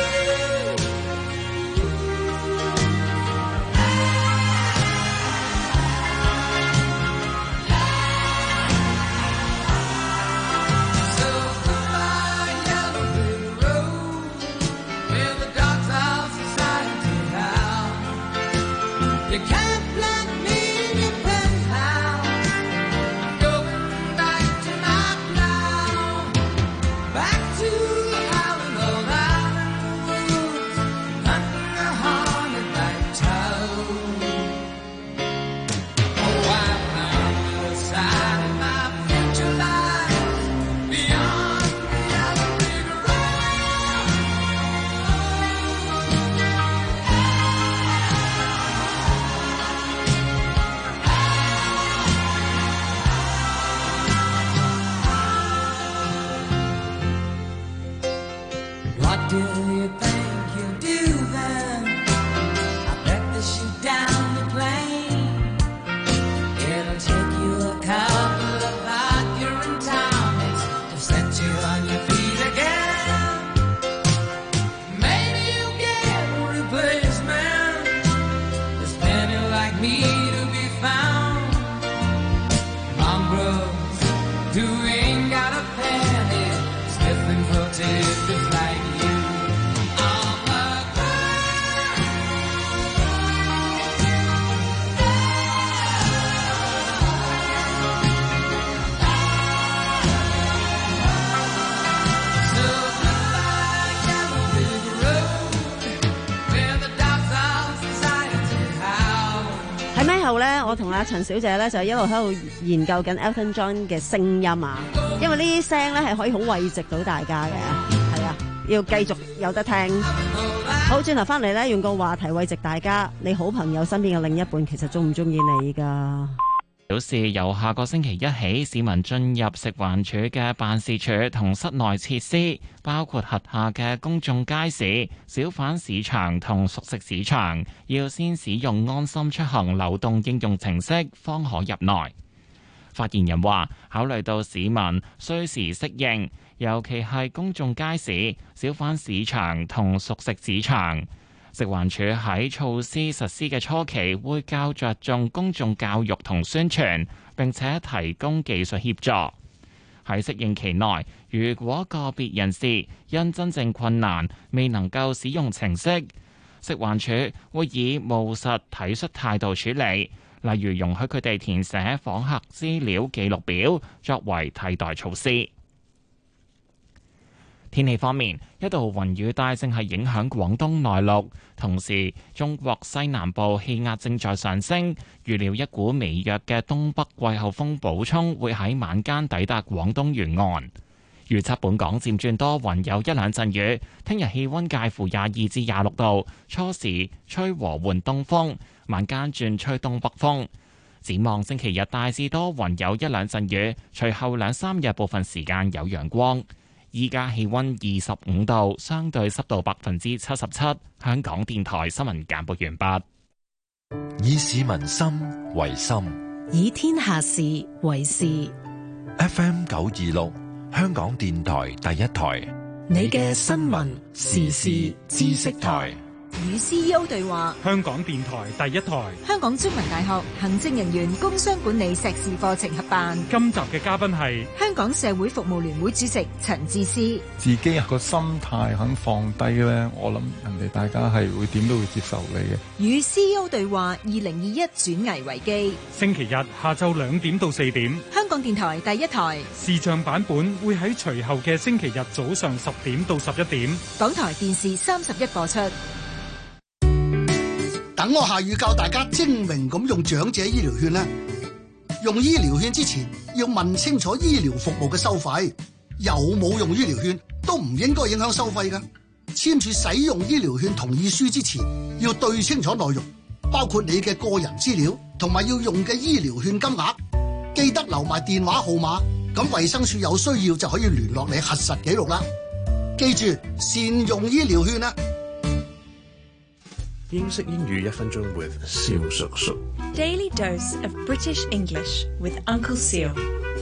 So goodbye, yellow brick road, where the dogs of society howl. You can't plant me in your penthouse. I'm going back to my plow, back to howling old island woods, hunting a haunted night toad. Oh, I found the other side of my future lies, beyond the yellow brick road. What do you think you'll do then? I bet they shoot down the plane. It'll take you a couple of hot urine tonics to set you on your feet again. Maybe you'll get a replacement. There's plenty like me to be found. Mongrels who ain't got a penny, sniffing for tidbits like you. On the So goodbye, yellow brick road, where the dogs of society howl. 喺咪後咧，我同阿陳小姐咧就一路喺度研究緊 Elton John 嘅聲音啊，因為呢啲聲咧係可以好慰藉到大家嘅，係啊，要繼續有得聽。好，轉頭翻嚟咧，用個話題慰藉大家。你好朋友身邊嘅另一半其實中唔中意你㗎？ 表示由下個星期一起，市民進入食環署嘅辦事處同室內設施，包括轄下嘅公眾街市、小販市場同熟食市場，要先使用安心出行流動應用程式，方可入內。發言人話，考慮到市民需時適應，尤其係公眾街市、小販市場同熟食市場。食環署喺措施實施嘅初期會較着重公眾教育同宣傳，並且提供技術協助。喺適應期內，如果個別人士因真正困難未能夠使用程式，食環署會以務實體恤態度處理， 例如容許佢哋填寫訪客資料記錄表作為替代措施。天氣方面，一道雲雨帶正係影響廣東內陸，同時中國西南部氣壓正在上升，預料一股微弱嘅東北季候風補充會喺晚間抵達廣東沿岸。預測本港漸轉多雲，有一兩陣雨。聽日氣溫介乎廿二至廿六度，初時吹和緩東風，晚間轉吹東北風。展望星期日大致多雲，有一兩陣雨，隨後兩三日部分時間有陽光。依家氣溫二十五度，相對濕度百分之七十七。香港電台新聞簡報完畢。 以市民心為心， 以天下事為事。 F M 九二六，香港電台第一台， 你嘅新聞時事知識台。 與 C E O 對話， 香港電台第一台， 香港中文大學行政人員工商管理碩士課程合辦。 今集嘅嘉賓係香港社會服務聯會主席陳智思。 自己個心態肯放低咧，我諗人哋大家係會點都會接受你嘅。 與 C E O 對話，二零二一轉危為機。 星期日下晝兩點到四點， 香港電台第一台視像版本會喺隨後嘅星期日早上十點到十一點， 港台電視三十一播出。 等我下雨教大家精明咁用長者醫療券啦。用醫療券之前要問清楚醫療服務嘅收費，有冇用醫療券都唔應該影響收費㗎。簽署使用醫療券同意書之前要對清楚內容，包括你嘅個人資料同埋要用嘅醫療券金額，記得留埋電話號碼，咁衛生署有需要就可以聯絡你核實記錄啦。記住善用醫療券啦。 英式英語一分鐘 with 蕭叔叔。 Daily dose of British English with Uncle Seal。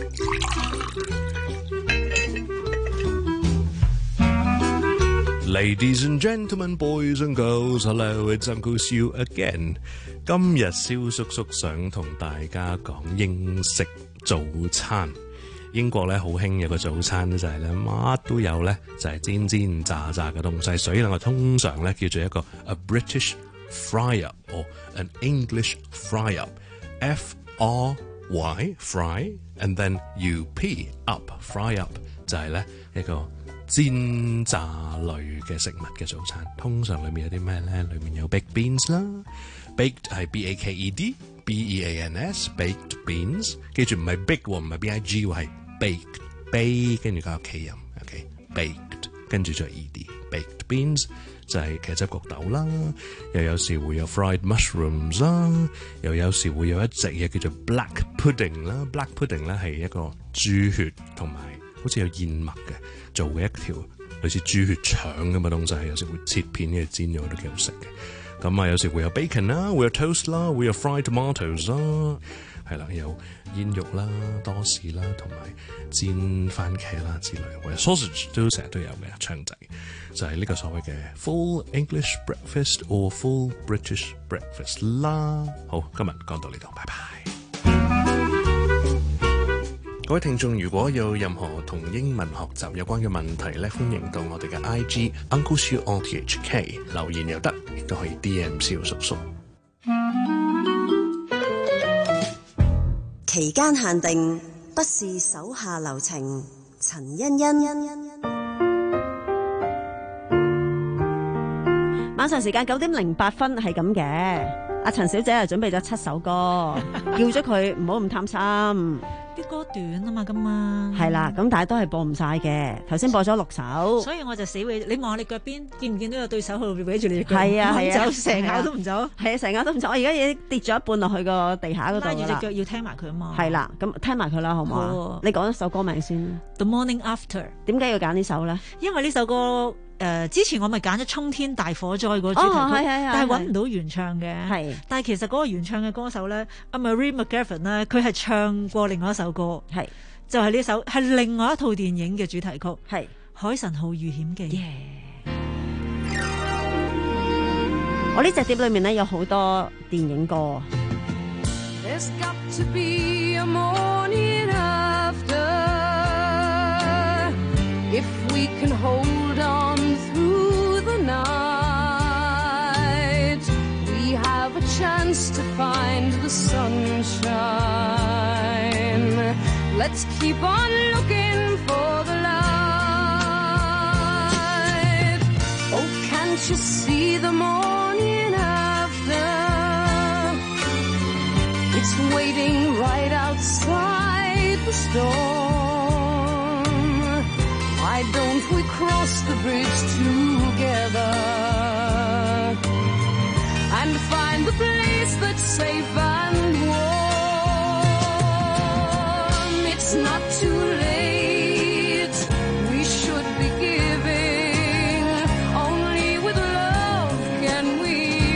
Ladies and gentlemen, boys and girls, hello, it's Uncle Seal again。今日蕭叔叔想同大家講英式早餐。英國咧好興有個早餐咧就係咧乜都有咧，就係煎煎炸炸嘅東西，所以咧我通常咧叫做一個 a British fry up or an English fry up。 F R Y fry and then U P up fry up 就係咧一個煎炸類嘅食物嘅早餐。通常裏面有啲咩咧？裏面有 baked beans 啦， baked 係 B A K E D B E A N S baked beans， 記住唔係 big 喎，唔係 B I G 喎，係baked bake 跟住加個 K 音 ，OK baked 跟住再 E D baked beans 就係茄汁焗豆啦，又有時會有 fried mushrooms 啦，又有時會有一隻嘢叫做 black pudding 啦 ，black pudding 咧係一個豬血同埋好似有燕麥嘅做嘅一條類似豬血腸咁嘅東西，有時會切片嘅煎咗都幾好食嘅。咁啊有時會有 bacon 啦，會有 toast 啦，會有 fried tomatoes 啦。係啦，有煙肉啦、多士啦，同埋煎番茄啦之類，或者 sausage 都成日都有嘅腸仔，就係呢個所謂嘅 full English breakfast or full British breakfast 啦。好，今日講到呢度，拜拜。各位聽眾，如果有任何同英文學習有關嘅問題咧，歡迎到我哋嘅 I G Uncle Siu R T H K 留言又得，亦都可以 D M 蕭叔叔。 期間限定，不是手下留情。陳欣欣， 晚上時間九點零八分係咁嘅。阿陳小姐又準備咗七首歌，叫咗佢唔好咁貪心。 啲歌短啊嘛，今晚係啦，咁但係都係播唔晒嘅。頭先播咗六首， 所以我就死會。你望下你腳邊，見唔見到有對手喺度搲住你腳？ 係啊係啊， 走成咬都唔走。 係啊，成咬都唔走。我而家已經跌咗一半落去個地下嗰度啦。 拉住隻腳要聽埋佢啊嘛。 係啦，咁聽埋佢啦，好唔好啊？你講一首歌名先。 The Morning After。點解要揀呢首咧？ 因為呢首歌。誒、呃、之前我咪揀咗《沖天大火災》嗰個主題曲， 哦、 但係揾唔到原唱嘅。 係， 但係其實嗰個原唱嘅歌手咧，阿 Marie McGavin 咧，佢係唱過另外一首歌， 係就係、是、呢首係另外一套電影嘅主題曲， 係《 海神號遇險記》。 Yeah. 我呢隻碟裏面咧有好多電影歌。There's got to be a morning after if we can hold on through the night, we have a chance chance to find the sunshine. Let's keep on looking for the light. Oh, can't you see the morning after? It's waiting right outside the storm. Why don't we cross the bridge together and find the place that's safe and warm? It's not too late, we should be giving. Only with love can we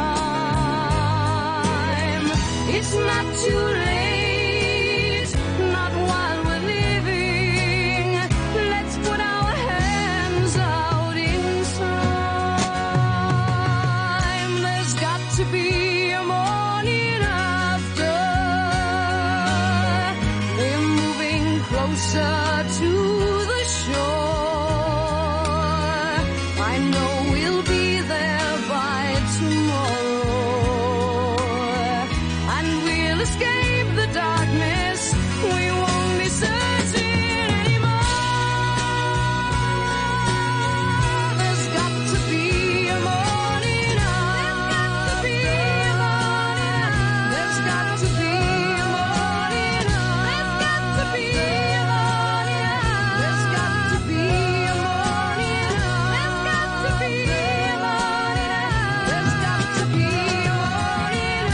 climb. It's not too late, not while we're living. Let's put our hands out in time. There's got to be a morning after. We're moving closer to the shore. I know we'll be there by tomorrow, and we'll escape the darkness. We won't be searching anymore. There's got to be a morning after. There's got to be a morning after. There's got to be a morning after. There's got to be a morning after. There's got to be a morning after. There's got to be a morning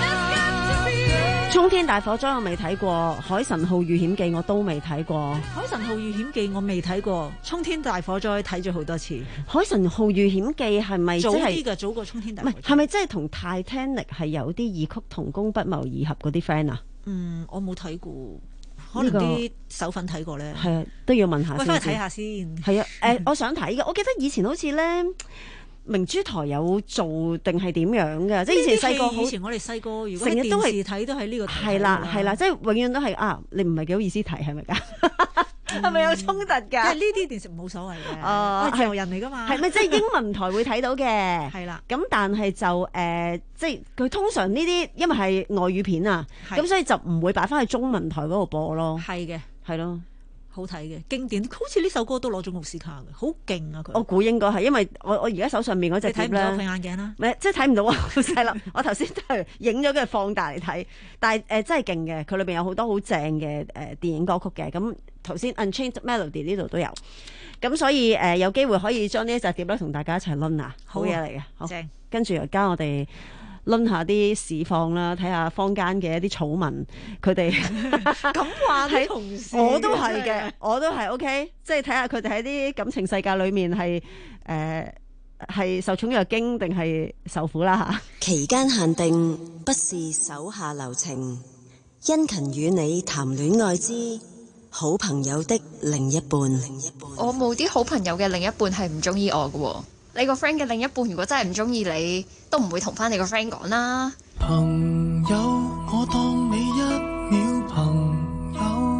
after. 沖天大火災我未睇過，海神號遇險記我都未睇過。 海神號遇險記我未睇過，沖天大火災睇咗好多次。 海神號遇險記係咪即早係啲㗎，早過沖天大火災。 唔係係咪即係同 Titanic 係有啲異曲同工不謀而合嗰啲 friend 啊？ 嗯，我冇睇過，可能啲手粉睇過咧。 係啊，都要問下喂， 先。 翻去睇下先。 係啊，誒，我想睇嘅，我記得以前好似咧。明珠台有做定係點樣嘅？即係以前細個好， 以前我哋細個如果成日都係電視睇都喺呢個台係啦係啦，即係永遠都係啊！你唔係幾好意思睇係咪㗎？係咪有衝突㗎？ 即係呢啲電視冇所謂嘅， 哦係自由人嚟㗎嘛。 係咪即係英文台會睇到嘅？ 係啦。 咁但係就誒、呃，即係佢通常呢啲因為係外語片啊，咁所以就唔會擺翻去中文台嗰度播咯。 係嘅， 係咯。 好睇嘅經典，好似呢首歌都攞咗奧斯卡嘅，好勁啊佢！ 我估應該係，因為我我而家手上面嗰隻碟咧， 睇唔到佢眼鏡啦， 唔係即係睇唔到啊，好細粒。我頭先都係影咗跟住放大嚟睇，但係誒、呃、真係勁嘅，佢裏邊有好多好正嘅誒電影歌曲嘅。咁頭先 Unchained Melody 呢度都有，咁所以誒、呃、有機會可以將呢一隻碟咧同大家一齊攆啊，好嘢嚟嘅，好正。 跟住又加我哋。攆下啲市況啦，睇下坊間嘅一啲草民，佢哋咁話啲同事， 我都係嘅，我都係 OK， 即係睇下佢哋喺啲感情世界裏面係誒係受寵若驚定係受苦啦嚇。 期間限定不是手下留情，殷勤與你談戀愛之好朋友的另一半。 我冇啲好朋友嘅另一半係唔中意我嘅喎。你個 friend 嘅另一半如果真係唔中意你，都唔會同翻你個 friend 講啦。 朋友，我當你一秒朋友。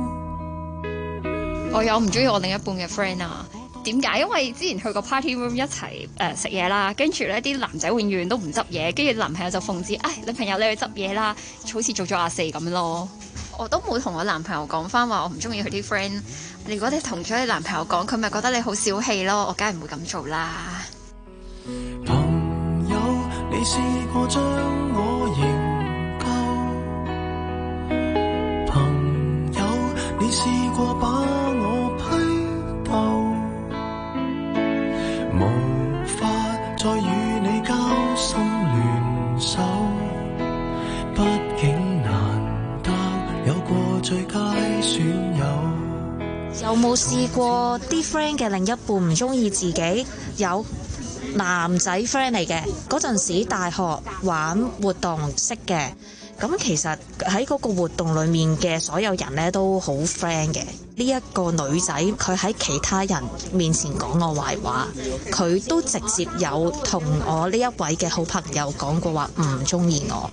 我有唔中意我另一半嘅 friend 啊？點解？因為之前去個 party room 一齊誒食嘢啦，跟住咧啲男仔永遠都唔執嘢，跟住男朋友就奉旨，唉，女朋友你去執嘢啦，好似做咗阿四咁咯。我都冇同我男朋友講翻話我唔中意佢啲 friend。如果你同咗你男朋友講，佢咪覺得你好小氣咯，我梗係唔會咁做啦。 朋友，你試過將我營救？朋友，你試過把我批鬥？無法再與你交心聯手，畢竟難得有過最佳損友。 有冇試過啲 friend 嘅另一半唔中意自己？有。男仔 friend 嚟嘅，嗰陣時大學玩活動識嘅，咁其實喺嗰個活動裡面嘅所有人咧都好 friend 嘅。呢一個女仔佢喺其他人面前講我壞話，佢都直接有同我呢一位嘅好朋友講過話唔中意我。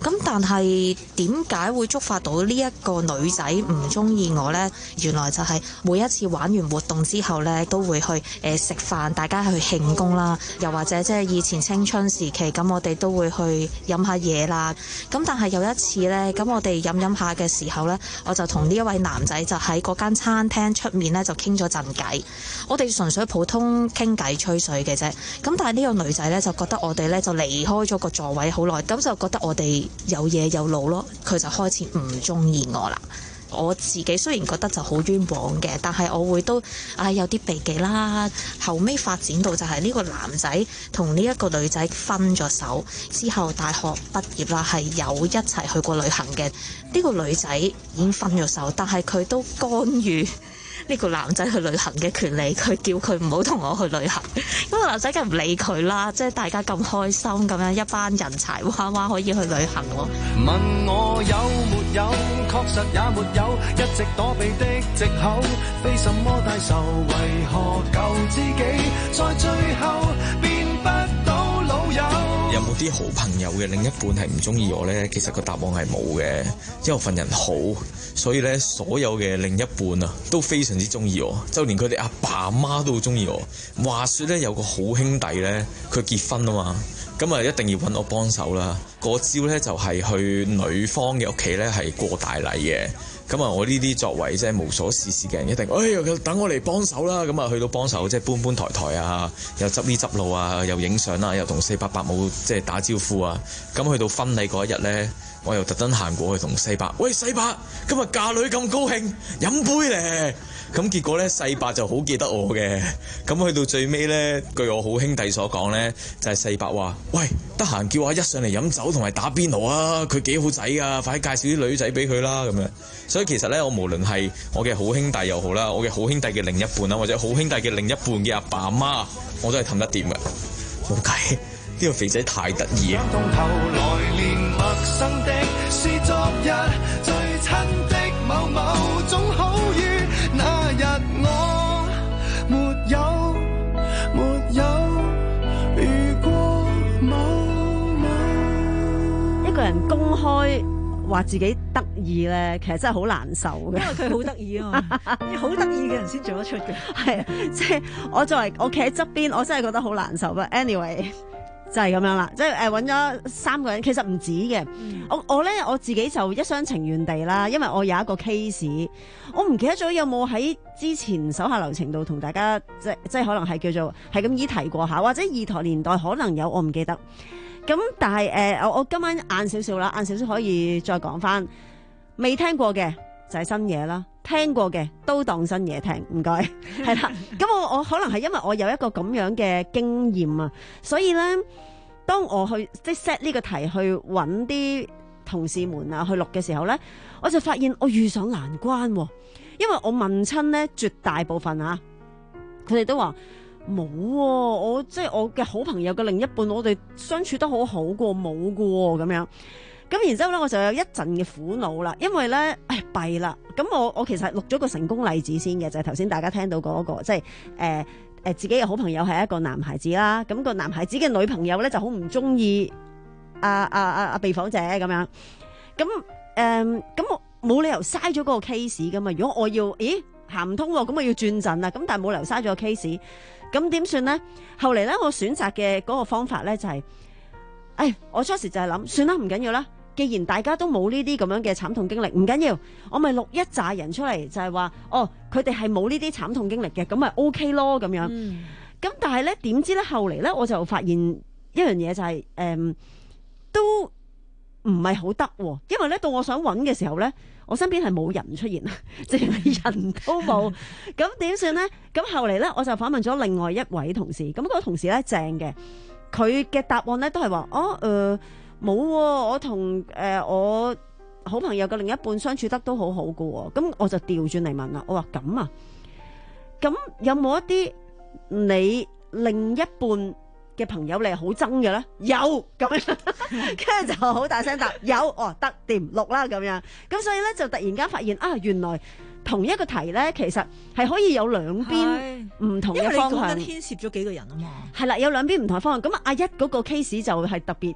咁但係點解會觸發到呢一個女仔唔中意我呢？原來就係每一次玩完活動之後呢，都會去誒食飯，大家去慶功啦，又或者即係以前青春時期咁，我哋都會去飲下嘢啦。咁但係有一次呢，咁我哋飲飲下嘅時候呢，我就同呢一位男仔就喺嗰間餐廳出面呢，就傾咗陣偈。我哋純粹普通傾偈吹水嘅啫。咁但係呢個女仔呢，就覺得我哋呢，就離開咗個座位好耐，咁就覺得我哋有嘢有路咯，佢就開始唔中意我啦。我自己雖然覺得就好冤枉嘅，但係我會都啊有啲避忌啦。後尾發展到就係呢個男仔同呢一個女仔分咗手之後，大學畢業啦，係有一齊去過旅行嘅。呢個女仔已經分咗手，但係佢都干預呢個男仔去旅行嘅權利，佢叫佢唔好同我去旅行。咁個男仔梗係唔理佢啦，即係大家咁開心咁樣一班人柴娃娃可以去旅行喎。 問我有沒有，確實也沒有，一直躲避的藉口，非什麼大仇，為何舊知己在最後變不到老友？ 有冇啲好朋友嘅另一半係唔中意我呢？其實個答案係冇嘅，因為我份人好，所以咧所有嘅另一半啊都非常之中意我，就連佢哋阿爸阿媽都好中意我。話說咧有個好兄弟咧，佢結婚啊嘛，咁啊一定要揾我幫手啦。嗰朝咧就係去女方嘅屋企咧係過大禮嘅。咁啊！我呢啲作為即係無所事事嘅人，一定，哎，等我嚟幫手啦！咁啊，去到幫手，即係搬搬抬抬啊，又執呢執路啊，又影相啊，又同四伯伯母即係打招呼啊！咁去到婚禮嗰一日咧，我又特登行過去同四伯，喂，四伯，今日嫁女咁高興，飲杯咧！咁結果咧，細伯就好記得我嘅。咁去到最尾咧，據我好兄弟所講咧，就係細伯話：喂，得閒叫阿一上嚟飲酒同埋打邊爐啊！佢幾好仔啊，快啲介紹啲女仔俾佢啦咁樣。所以其實咧，我無論係我嘅好兄弟又好啦，我嘅好兄弟嘅另一半啦，或者好兄弟嘅另一半嘅阿爸阿媽，我都係氹得掂嘅。冇計，呢個肥仔太得意啊！ 從頭來連陌生的是昨日最親的某某，總好於那日我沒有沒有遇過某某。 一個人公開話自己得意咧，其實真係好難受嘅， 因為佢好得意啊嘛，好得意嘅人先做得出嘅。 係啊，即係我作為我企喺側邊，我真係覺得好難受。But anyway，就係咁樣啦，即係誒揾咗三個人，其實唔止嘅。嗯、我我咧我自己就一廂情願地啦，因為我有一個 case，我唔記得咗有冇喺之前手下留情度同大家即即係可能係叫做係咁依提過下，或者二台年代可能有，我唔記得。咁但係誒、呃，我我今晚晏少少啦，晏少少可以再講翻。未聽過嘅就係新嘢啦，聽過嘅都當新嘢聽，唔該，係啦。咁我我可能係因為我有一個咁樣嘅經驗啊，所以咧，當我去即係 set 呢個題去揾啲同事們啊去錄嘅時候咧，我就發現我遇上難關，因為我問親咧絕大部分啊，佢哋都話。冇喎、啊，我即係我嘅好朋友嘅另一半，我哋相處得好好過，冇㗎喎咁樣。咁然之後咧，我就有一陣嘅苦惱啦，因為咧，唉弊啦。咁我我其實錄咗個成功例子先嘅，就係頭先大家聽到嗰、嗰個，即係誒誒自己嘅好朋友係一個男孩子啦。咁、個男孩子嘅女朋友咧就好唔中意阿阿阿阿被訪者咁樣。咁誒咁我冇理由嘥咗嗰個 case 噶嘛。如果我要，咦行唔通喎，咁我要轉陣啦。咁但係冇理由嘥咗個 case。咁點算呢？後嚟咧，我選擇嘅嗰個方法咧就係、是，誒，我初時就係諗，算啦，唔緊要啦。既然大家都冇呢啲咁樣嘅慘痛經歷，唔緊要，我咪錄一紮人出嚟，就係話，哦，佢哋係冇呢啲慘痛經歷嘅，咁咪 OK 咯，咁樣。咁、嗯、但係咧，點知咧後嚟咧，我就發現一樣嘢就係、是，誒、嗯，都唔係好得，因為咧到我想揾嘅時候咧。我身邊係冇人出現，即係人都冇，咁點算呢？咁後嚟咧，我就訪問咗另外一位同事，咁、那、嗰個同事咧正嘅，佢嘅答案咧都係話，哦，誒、呃，冇、啊，我同誒、呃、我好朋友嘅另一半相處得都好好噶，咁我就調轉嚟問啦，我話咁啊，咁有冇一啲你另一半嘅朋友你係好憎嘅咧？有咁樣，跟住就好大聲答有，哦，得掂錄啦咁樣，咁所以咧就突然間發現啊，原來同一個題咧，其實係可以有兩邊唔同嘅方向， 因為你講緊牽涉咗幾個人啊嘛， 係啦，有兩邊唔同嘅方向。咁阿一嗰個 case 就係特別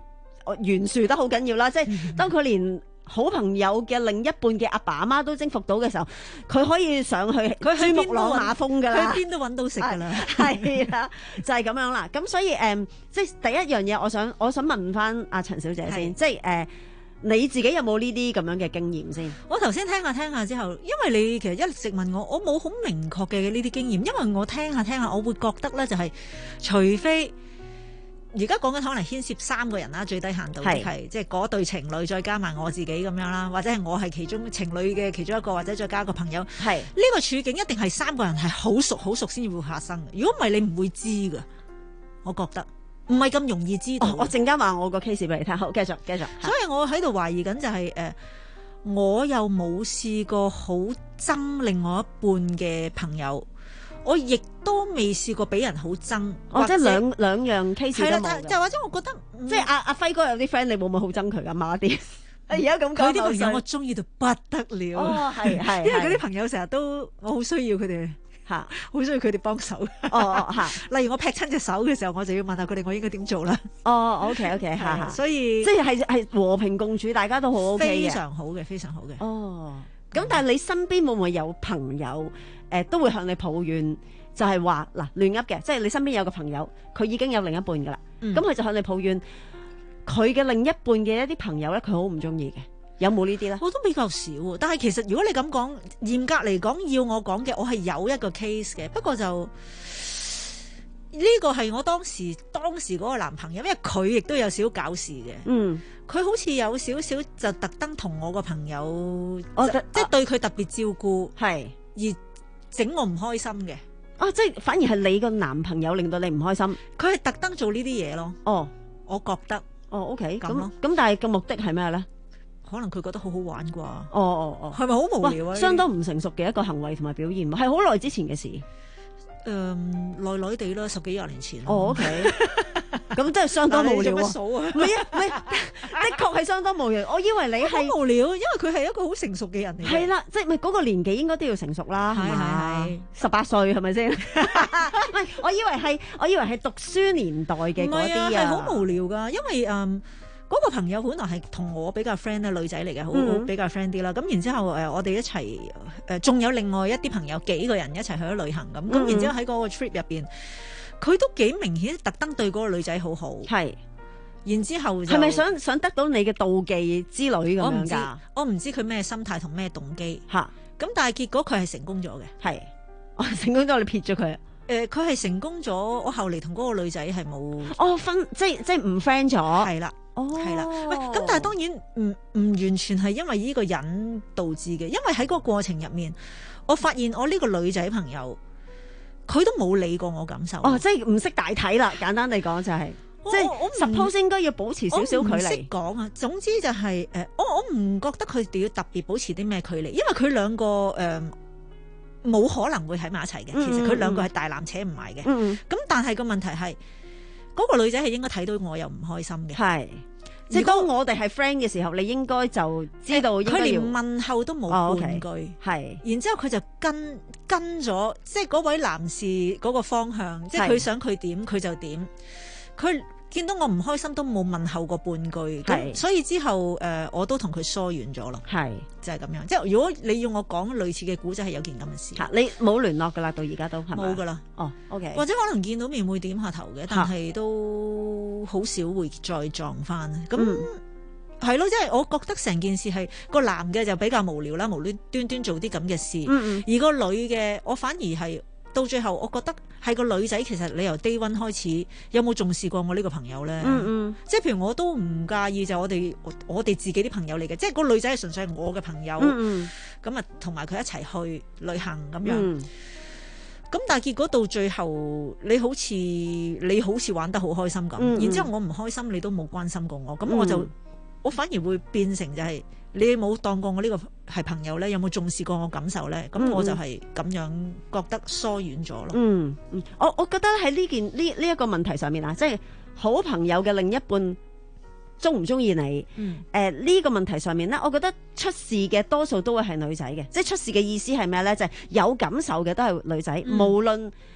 懸殊得好緊要啦。即係當佢連好朋友嘅另一半嘅阿爸阿媽都征服到嘅時候，佢可以上去佢珠穆朗瑪峰㗎啦， 去邊都揾到食㗎啦。 係啦，就係咁樣啦。咁所以誒、嗯，即係第一樣嘢，我想我想問翻阿陳小姐先，即係誒、呃，你自己有冇呢啲咁樣嘅經驗先？ 我頭先聽下聽下之後，因為你其實一直問我，我冇好明確嘅呢啲經驗，因為我聽下聽下，我會覺得咧就係、是，除非。而家講緊可能牽涉三個人啦，最低限度係即係嗰對情侶再加埋我自己咁樣啦，或者係我係其中情侶嘅其中一個，或者再加一個朋友。係呢個處境一定係三個人係好熟好熟先至會發生嘅。如果唔係，你唔會知㗎。我覺得唔係咁容易知道。 哦、我陣間話我個 case 俾你聽，好，繼續繼續。 所以我喺度懷疑緊就係、是、誒、呃，我又冇試過好憎另外一半嘅朋友。我亦都未試過俾人好憎， 哦，即係兩兩樣 case 都冇嘅。 就或者我覺得， 嗯、即係阿阿輝哥有啲 friend，你會唔會好憎佢㗎？某啲，而家咁講， 佢啲朋友我中意到不得了。 哦，係係， 因為嗰啲朋友成日都我好需要佢哋嚇，好需要佢哋幫手。 哦哦嚇， 例如我劈親隻手嘅時候，我就要問下佢哋，我應該點做啦？ 哦 ，OK OK 嚇嚇， 所以即係係係和平共處，大家都好 OK 嘅， 非常好嘅，非常好嘅。 哦，咁但係你身邊會唔會有朋友誒都會向你抱怨？就係話嗱亂噏嘅，即係你身邊有個朋友，佢已經有另一半㗎啦，咁佢、嗯、就向你抱怨佢嘅另一半嘅一啲朋友咧，佢好唔中意嘅，有冇呢啲咧？ 我都比較少，但係其實如果你咁講，嚴格嚟講，要我講嘅，我係有一個 case 嘅，不過就呢、呢個係我當時當時嗰個男朋友，因為佢亦都有少少搞事嘅，嗯，佢好似有少少就特登同我個朋友，我即係對佢特別照顧，係而整我唔開心嘅。 啊！即係反而係你個男朋友令到你唔開心， 佢係特登做呢啲嘢咯。哦，我覺得， 哦 OK 咁咯。 咁但係個目的係咩咧？ 可能佢覺得好好玩啩。哦哦哦， 係咪好無聊啊？ 相當唔成熟嘅一個行為同埋表現，係好耐之前嘅事。 誒、嗯，耐耐地啦，十幾廿年前。 哦 OK。咁真係相當無聊喎！ 乜數啊？ 唔係啊，唔係，的確係相當無聊。我以為你係好無聊，因為佢係一個好成熟嘅人嚟。 係啦，即係咪嗰個年紀應該都要成熟啦？係咪？十八歲係咪先？唔係，我以為係，我以為係讀書年代嘅嗰啲啊， 係好無聊㗎。因為嗯，嗰個朋友本來係同我比較 friend 咧，女仔嚟嘅，好好比較 friend 啲啦。咁然之後誒，我哋一齊誒，仲有另外一啲朋友幾個人一齊去咗旅行咁。咁然之後喺嗰個 trip 入邊。佢都幾明顯特登對嗰個女仔好好，係。然之後係咪想想得到你嘅妒忌之類咁樣㗎？ 我唔知佢咩心態同咩動機嚇。咁但係結果佢係成功咗嘅，係。 我成功咗，你撇咗佢。 誒、呃，佢係成功咗。我後嚟同嗰個女仔係冇哦分，即係即係唔 friend 咗， 係啦，哦，係啦。喂，咁但係當然唔唔完全係因為呢個人導致嘅，因為喺嗰個過程入面，我發現我呢個女仔朋友。佢都冇理過我感受， 哦，即係唔識大體啦。簡單嚟講就係、是，即係我 suppose 應該要保持少少距離。我唔識講啊，總之就係、是、誒，我我唔覺得佢哋要特別保持啲咩距離，因為佢兩個誒冇、呃、可能會喺埋一齊嘅。其實佢兩個係大纜扯唔埋嘅。咁、嗯嗯、但係個問題係，嗰、那個女仔係應該睇到我又唔開心嘅。係。 即係當我哋係 friend 嘅時候，你應該就知道應該要。佢連問候都冇半句，係、哦。Okay. 然之後佢就跟跟咗，即係嗰位男士嗰個方向，即係佢想佢點佢就點。佢見到我唔開心都冇問候過半句，咁所以之後誒、呃、我都同佢疏遠咗咯。係就係、是、咁樣。即係如果你要我講類似嘅古仔，係有件咁嘅事。 你冇聯絡噶啦，到而家都係冇噶啦。 哦 ，OK。 或者可能見到面會點下頭嘅，但係都好少會再撞翻。咁係咯，即係、就是、我覺得成件事係個男嘅就比較無聊啦，無端端端做啲咁嘅事。嗯嗯，而個女嘅，我反而係。到最後，我覺得係個女仔，其實你由 day one 開始有冇重視過我呢個朋友咧？嗯嗯，即係譬如我都唔介意，就我哋我哋自己啲朋友嚟嘅，即係個女仔係純粹係我嘅朋友。嗯咁啊，同埋佢一齊去旅行咁樣。嗯。咁但係結果到最後，你好似你好似玩得好開心咁，嗯嗯，然之後我唔開心，你都冇關心過我，咁我就、嗯、我反而會變成就係、是。你冇當過我呢個係朋友咧？有冇重視過我感受咧？咁、嗯、我就係咁樣覺得疏遠咗咯。嗯嗯， 我我覺得喺呢件呢呢一個問題上面啊，即係好朋友嘅另一半中唔中意你？嗯，誒、呃、呢、呢個問題上面咧，我覺得出事嘅多數都會係女仔嘅，即係出事嘅意思係咩咧？就係、是、有感受嘅都係女仔，嗯、無論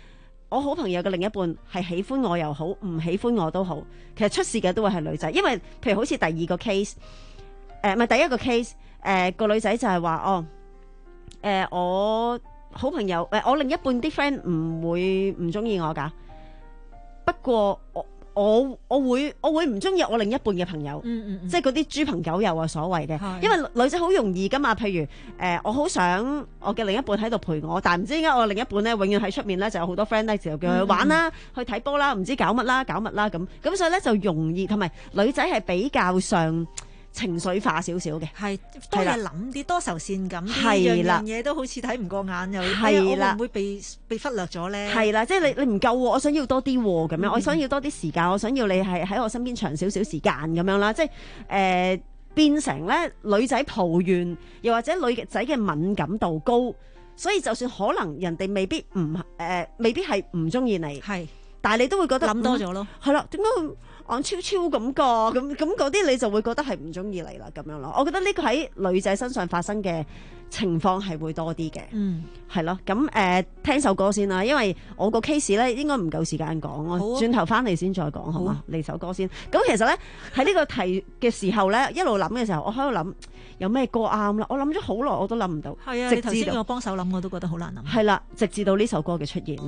我好朋友嘅另一半係喜歡我又好，唔喜歡我都好，其實出事嘅都會係女仔，因為譬如好似第二個 case， 誒唔係第一個 case， 誒、呃、個女仔就係話哦，誒、呃、我好朋友誒、呃、我另一半啲 friend 唔會唔中意我㗎，不過我。我我會我會唔中意我另一半嘅朋友，嗯嗯嗯、即係嗰啲豬朋狗友啊所謂嘅，因為女仔好容易噶嘛。譬如誒、呃，我好想我嘅另一半喺度陪我，但係唔知點解我另一半咧永遠喺出面咧就有好多 friend 咧就叫佢玩啦、嗯嗯、去睇波啦，唔知搞乜啦搞乜啦咁，咁所以咧就容易同埋女仔係比較上情緒化少少嘅，係多嘢諗啲，多愁善感啲， 係啦， 樣樣嘢都好似睇唔過眼又， 係啦， 會唔會被被忽略咗咧？ 係啦，即係你你唔夠喎，我想要多啲喎，咁樣、嗯，我想要多啲時間，我想要你係喺我身邊長少少時間咁樣啦，即係誒、呃、變成咧女仔抱怨，又或者女仔嘅敏感度高，所以就算可能人哋未必唔誒、呃，未必係唔中意你，係，但係你都會覺得諗多咗咯， 係、嗯、啦，點解？眼超超咁個，咁咁嗰啲你就會覺得係唔中意你啦，咁樣咯。我覺得呢個喺女仔身上發生嘅情況係會多啲嘅，嗯，係咯。咁誒、呃，聽首歌先啦，因為我個 case 咧應該唔夠時間講，我轉頭翻嚟先再講，好嘛？嚟首歌先。咁其實咧喺呢個題嘅時候咧，一路諗嘅時候，我喺度諗有咩歌啱啦。我諗咗好耐，我都諗唔到。 係啊，你頭先我幫手諗，我都覺得好難諗。 係啦，直至到呢首歌嘅出現，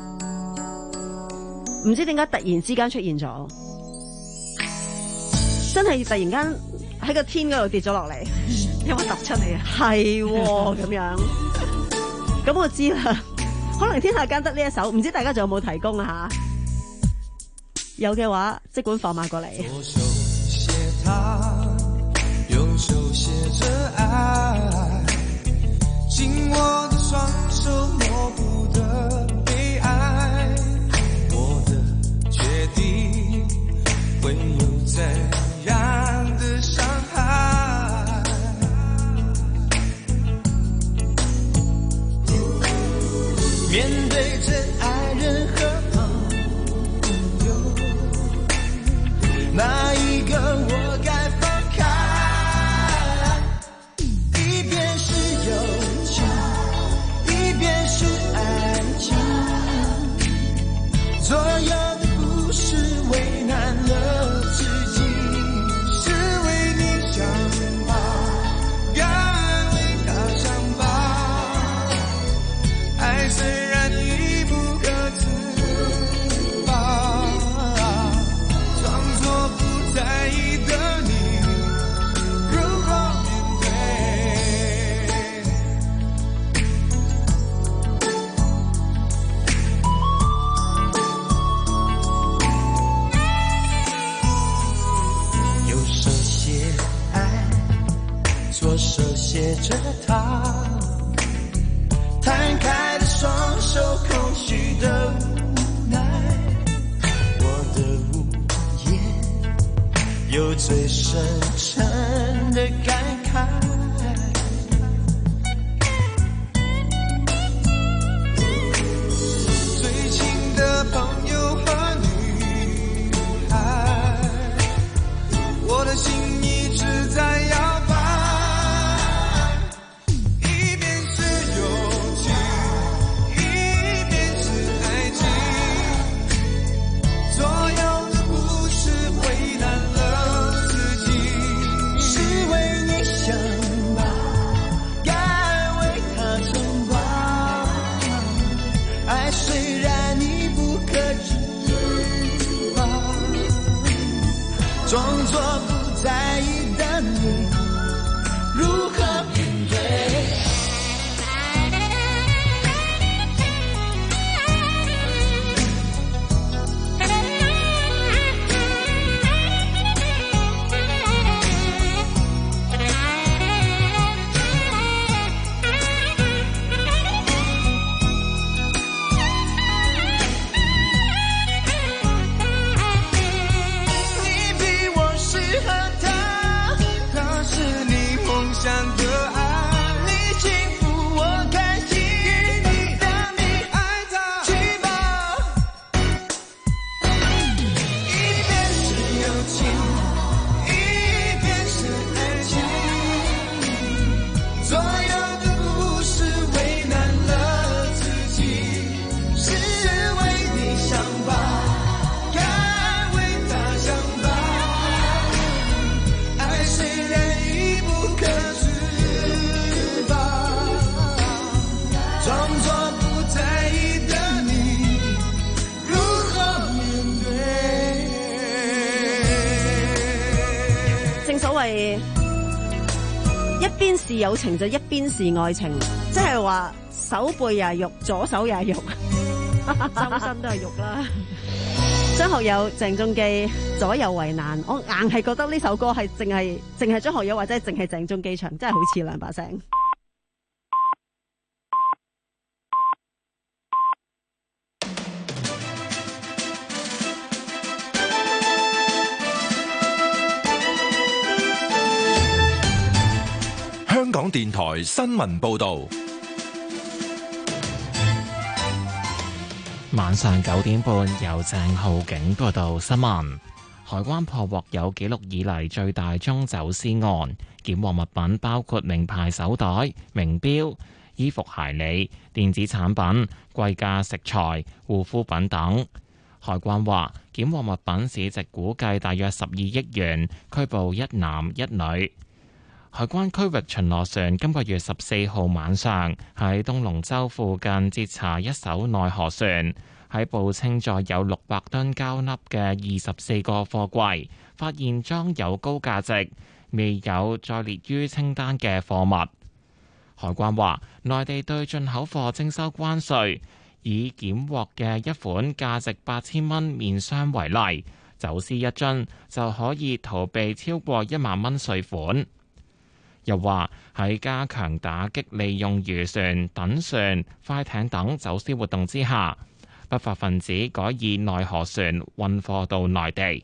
唔知點解突然之間出現咗。真係突然間喺個天嗰度跌咗落嚟， 有冇揼出嚟啊？ 係咁樣，咁我知啦。可能天下間得呢一首，唔知大家仲有冇提供啊？吓，有嘅話即管放馬過嚟。 左手寫他，右手寫着愛，緊握的雙手模糊的悲哀，我的決定會有怎樣的傷害，面對真愛人和朋友，哪一個我該放開？一邊是友情，一邊是愛情，左右的故事為難了自己。雖然已不可自拔，裝作不在意的你，如何面對？右手寫愛，左手寫着他，攤開的雙手，空虛的無奈，我的無言有最深沉的感慨，最親的朋友和女孩，我的心一直在搖擺。想係一邊是友情就一邊是愛情，即係話手背又係肉，左手又係肉， 周身都係肉啦。 張學友、鄭中基左右為難，我硬係覺得呢首歌係淨係淨係張學友或者係淨係鄭中基唱，真係好似兩把聲。 香港電台新聞報道。 晚上九點半，由鄭浩景報道新聞。海關破獲有紀錄以嚟最大宗走私案，檢獲物品包括名牌手袋、名錶、衣服鞋履、電子產品、貴價食材、護膚品等。海關話，檢獲物品市值估計大約十二億元，拘捕一男一女。海關區域巡邏船今個月十四號晚上喺東龍洲附近截查一艘內河船，喺報稱載有六百噸膠粒嘅二十四個貨櫃，發現裝有高價值、未有載列於清單嘅貨物。海關話，內地對進口貨徵收關稅，以檢獲嘅一款價值八千蚊面霜為例，走私一樽就可以逃避超過一萬蚊稅款。又話喺加強打擊利用漁船、躉船、快艇等走私活動之下，不法分子改以內河船運貨到內地。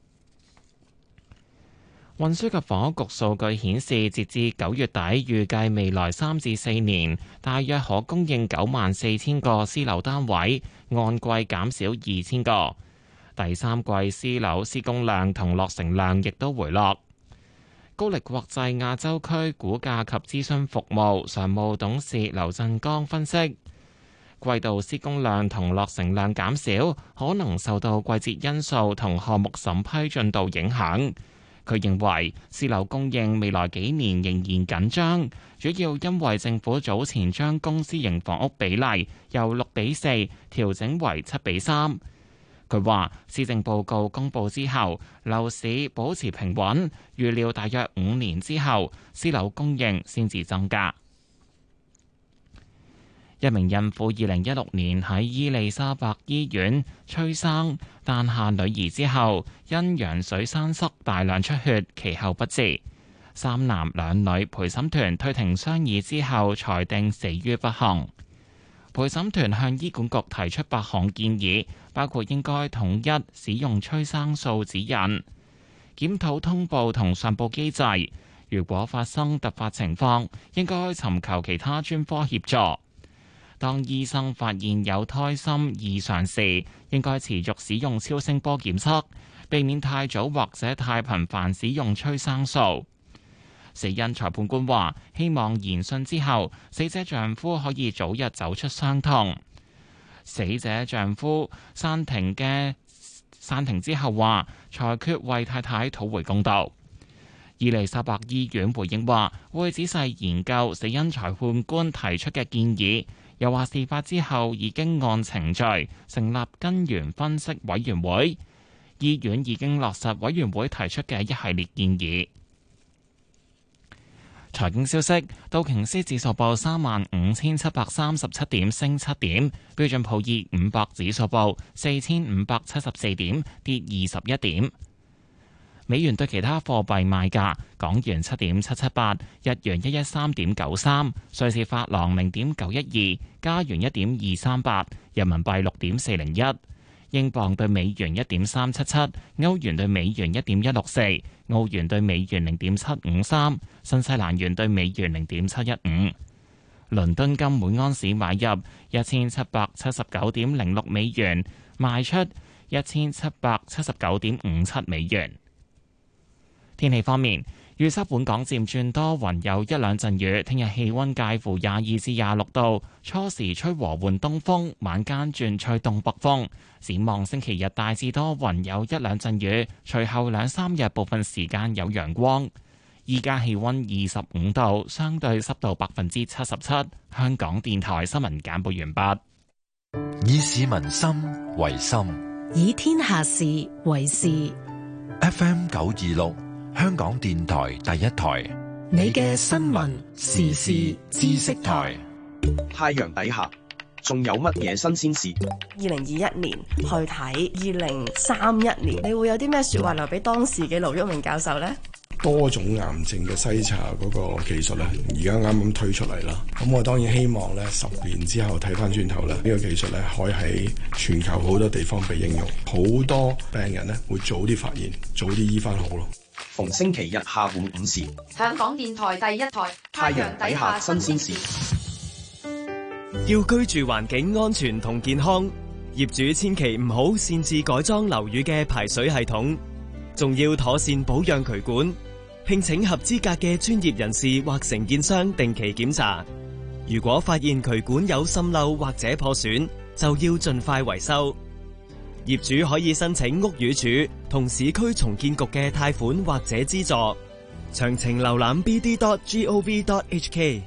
運輸及房屋局數據顯示，截至九月底，預計未來三至四年大約可供應九萬四千個私樓單位，按季減少二千個。第三季私樓施工量同落成量亦都回落。高力國際亞洲區估價及諮詢服務常務董事劉振剛分析，季度施工量同落成量減少，可能受到季節因素同項目審批進度影響。佢認為私樓供應未來幾年仍然緊張，主要因為政府早前將公私營房屋比例由六比四調整為七比三。佢話施政報告公佈之後，樓市保持平穩，預料大約五年之後，私樓供應先至增加。一名孕婦二零一六年喺伊利沙伯醫院催生，誕下女兒之後，因羊水栓塞大量出血，其後不治。三男兩女陪審團退庭商議之後，裁定死於不幸。陪審團向醫管局提出八項建議，包括應該統一使用催生素指引、檢討通報同上報機制。如果發生突發情況，應該尋求其他專科協助。當醫生發現有胎心異常時，應該持續使用超聲波檢測，避免太早或者太頻繁使用催生素。死因裁判官話：希望研訊之後，死者丈夫可以早日走出傷痛。死者丈夫散庭嘅散庭之後話：裁決為太太討回公道。伊利沙伯醫院回應話：會仔細研究死因裁判官提出嘅建議，又話事發之後已經按程序成立根源分析委員會，醫院已經落實委員會提出嘅一系列建議。財經消息，道瓊斯指數報三萬五千七百三十七點，升七點；標準普爾五百指數報四千五百七十四點，跌二十一點。美元對其他貨幣賣價：港元七點七七八，日元一一三點九三，瑞士法郎零點九一二，加元一點二三八，人民幣六點四零一。英鎊對美元一點三七七，歐元對美元一點一六四，澳元對美元零點七五三，新西蘭元對美元零點七一五。倫敦金每安士買入一千七百七十九點零六美元，賣出一千七百七十九點五七美元。天氣方面，預測本港漸轉多雲，有一兩陣雨。聽日氣溫介乎廿二至廿六度，初時吹和緩東風，晚間轉吹東北風。展望星期日大致多雲，有一兩陣雨，隨後兩三日部分時間有陽光。依家氣溫二十五度，相對濕度百分之七十七。香港電台新聞簡報完畢。 以市民心為心， 以天下事為事。 F M 九二六。 香港電台第一台， 你嘅新聞時事知識台。 太陽底下仲有乜嘢新鮮事？ 二零二一年去睇二零三一年，你會有啲咩說話留俾當時嘅盧煜明教授呢？ 多種癌症嘅篩查嗰個技術咧，而家啱啱推出嚟啦。咁我當然希望咧，十年之後睇翻轉頭咧，呢個技術咧可以喺全球好多地方被應用，好多病人咧會早啲發現，早啲醫翻好咯。 逢星期日下午五時， 香港電台第一台， 太陽底下新鮮事。 要居住環境安全同健康，業主千祈唔好擅自改裝樓宇嘅排水系統，仲要妥善保養渠管。聘請合資格嘅專業人士或承建商定期檢查。如果發現渠管有滲漏或者破損，就要盡快維修。業主可以申請屋宇署同市區重建局嘅貸款或者資助。詳情瀏覽 b d dot gov dot h k。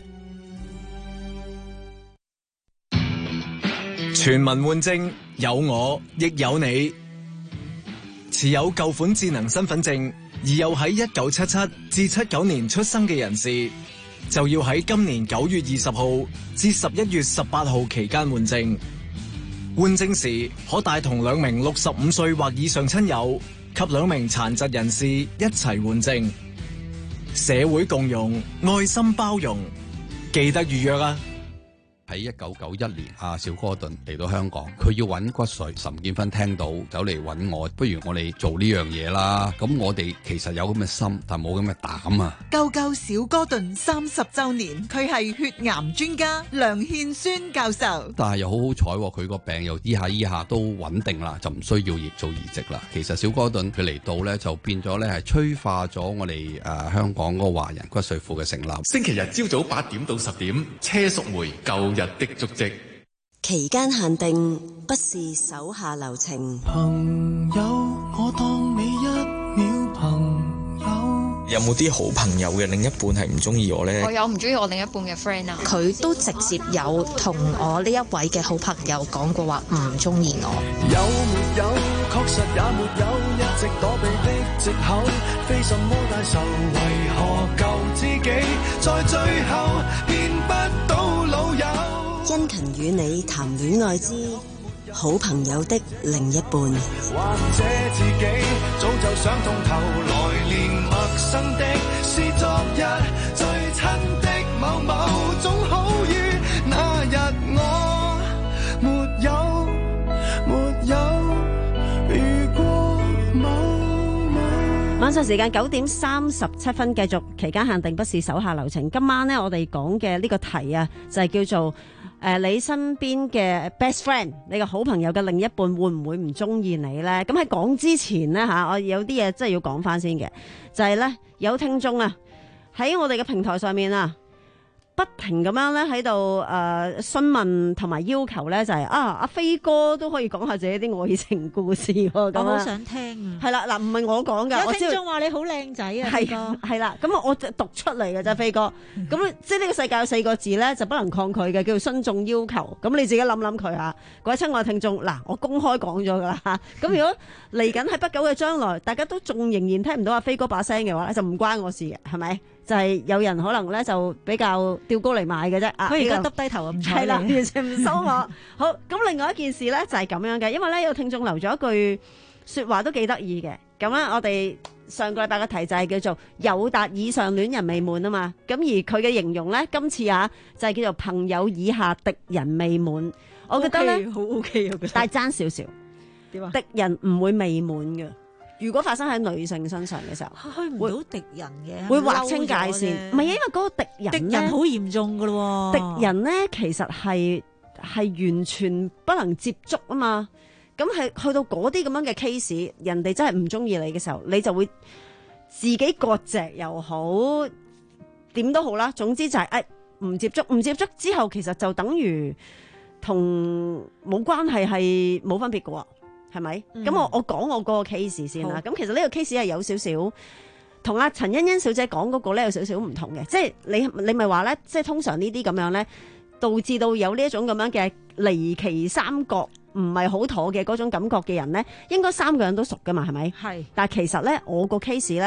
全民換證，有我亦有你。持有舊款智能身份證而又喺一九七七至七九年出生嘅人士，就要喺今年九月二十號至十一月十八號期間換證。換證時可帶同兩名六十五歲或以上親友及兩名殘疾人士一齊換證。社會共融，愛心包容，記得預約啊！ 喺一九九一年，阿小哥頓嚟到香港，佢要揾骨髓。岑建勳聽到走嚟揾我，不如我哋做呢樣嘢啦。咁我哋其實有咁嘅心，但冇咁嘅膽啊！ 救救小哥頓三十週年，佢係血癌專家梁憲孫教授。 但係又好好彩，佢個病又醫下醫下都穩定啦，就唔需要移做移植啦。其實小哥頓佢嚟到咧，就變咗咧係催化咗我哋誒、呃、香港嗰個華人骨髓庫嘅成立。 星期日朝早八點到十點，車淑梅舊日的足跡。 期間限定，不是手下留情。 朋友，我當你一秒朋友。 有冇啲好朋友嘅另一半係唔中意我呢？ 我有唔中意我另一半嘅 friend 啊， 佢都直接有同我呢一位嘅好朋友講過話唔中意我。 有沒有？確實也沒有，一直躲避的藉口，非什麼大仇，為何救自己，在最後見不到老友。 殷勤與你談戀愛之好朋友的另一半。 或者自己早就想通透，來年陌生的是昨日最親的某某，總好於那日我沒有沒有遇過某某。 晚上時間九點三十七分，繼續期間限定，不是手下留情。今晚呢，我哋講嘅呢個題啊，就係叫做。誒、呃，你身邊嘅 best friend， 你個好朋友嘅另一半會唔會唔中意你呢？咁喺講之前呢，嚇，我有啲嘢真係要講翻先嘅，就係、是、呢，有聽眾啊喺我哋嘅平台上面啊，不停咁樣咧喺度誒詢問同埋要求咧，就係、是、啊阿飛哥都可以講下自己啲愛情故事喎。 我好想聽啊！ 係啦，嗱唔係我講㗎， 有聽眾話你好靚仔啊，飛哥係啦，咁我讀出嚟嘅啫，飛哥。咁即係呢個世界有四個字咧，就不能抗拒嘅，叫做遵眾要求。咁你自己諗諗佢嚇，各位親愛聽眾，嗱我公開講咗㗎啦嚇。咁如果嚟緊喺不久嘅將來，大家都仲仍然聽唔到阿飛哥把聲嘅話咧，就唔關我事嘅，係咪？就係、是、有人可能咧就比較吊高嚟賣嘅啫， 佢而家耷低頭唔睬你， 係啦，完全唔收我。好，咁另外一件事咧就係咁樣嘅，因為咧有聽眾留咗一句説話都幾得意嘅。咁咧我哋上個禮拜嘅題就係叫做友達以上戀人未滿啊嘛。咁而佢嘅形容咧，今次啊就係叫做朋友以下敵人未滿。我覺得咧好 OK 啊， 但係爭少少。點啊？敵人唔會未滿嘅。如果發生喺女性身上嘅時候， 去唔到敵人嘅， 會劃清界線。唔係因為嗰個敵人咧， 敵人好嚴重噶咯。 敵人咧其實係係完全不能接觸啊嘛。咁係去到嗰啲咁樣嘅 case， 人哋真係唔中意你嘅時候，你就會自己割席又好，點都好啦。總之就係誒唔接觸，唔接觸之後，其實就等於同冇關係係冇分別噶。係咪？咁、嗯、我我講我嗰個 case 先啦。咁其實呢個 case 係有少少同阿陳欣欣小姐講嗰個咧有少少唔同嘅。即係你你咪話咧，即係通常呢啲咁樣咧，導致到有呢一種咁樣嘅離奇三角唔係好妥嘅嗰種感覺嘅人咧，應該三個人都熟噶嘛，係咪？係。但係其實咧，我個 case 咧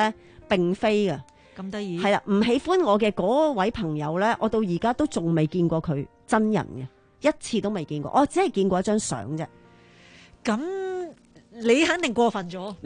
並非嘅。 咁得意係啦，唔喜歡我嘅嗰位朋友咧，我到而家都仲未見過佢真人嘅，一次都未見過，我只係見過一張相啫。 咁你肯定過分咗。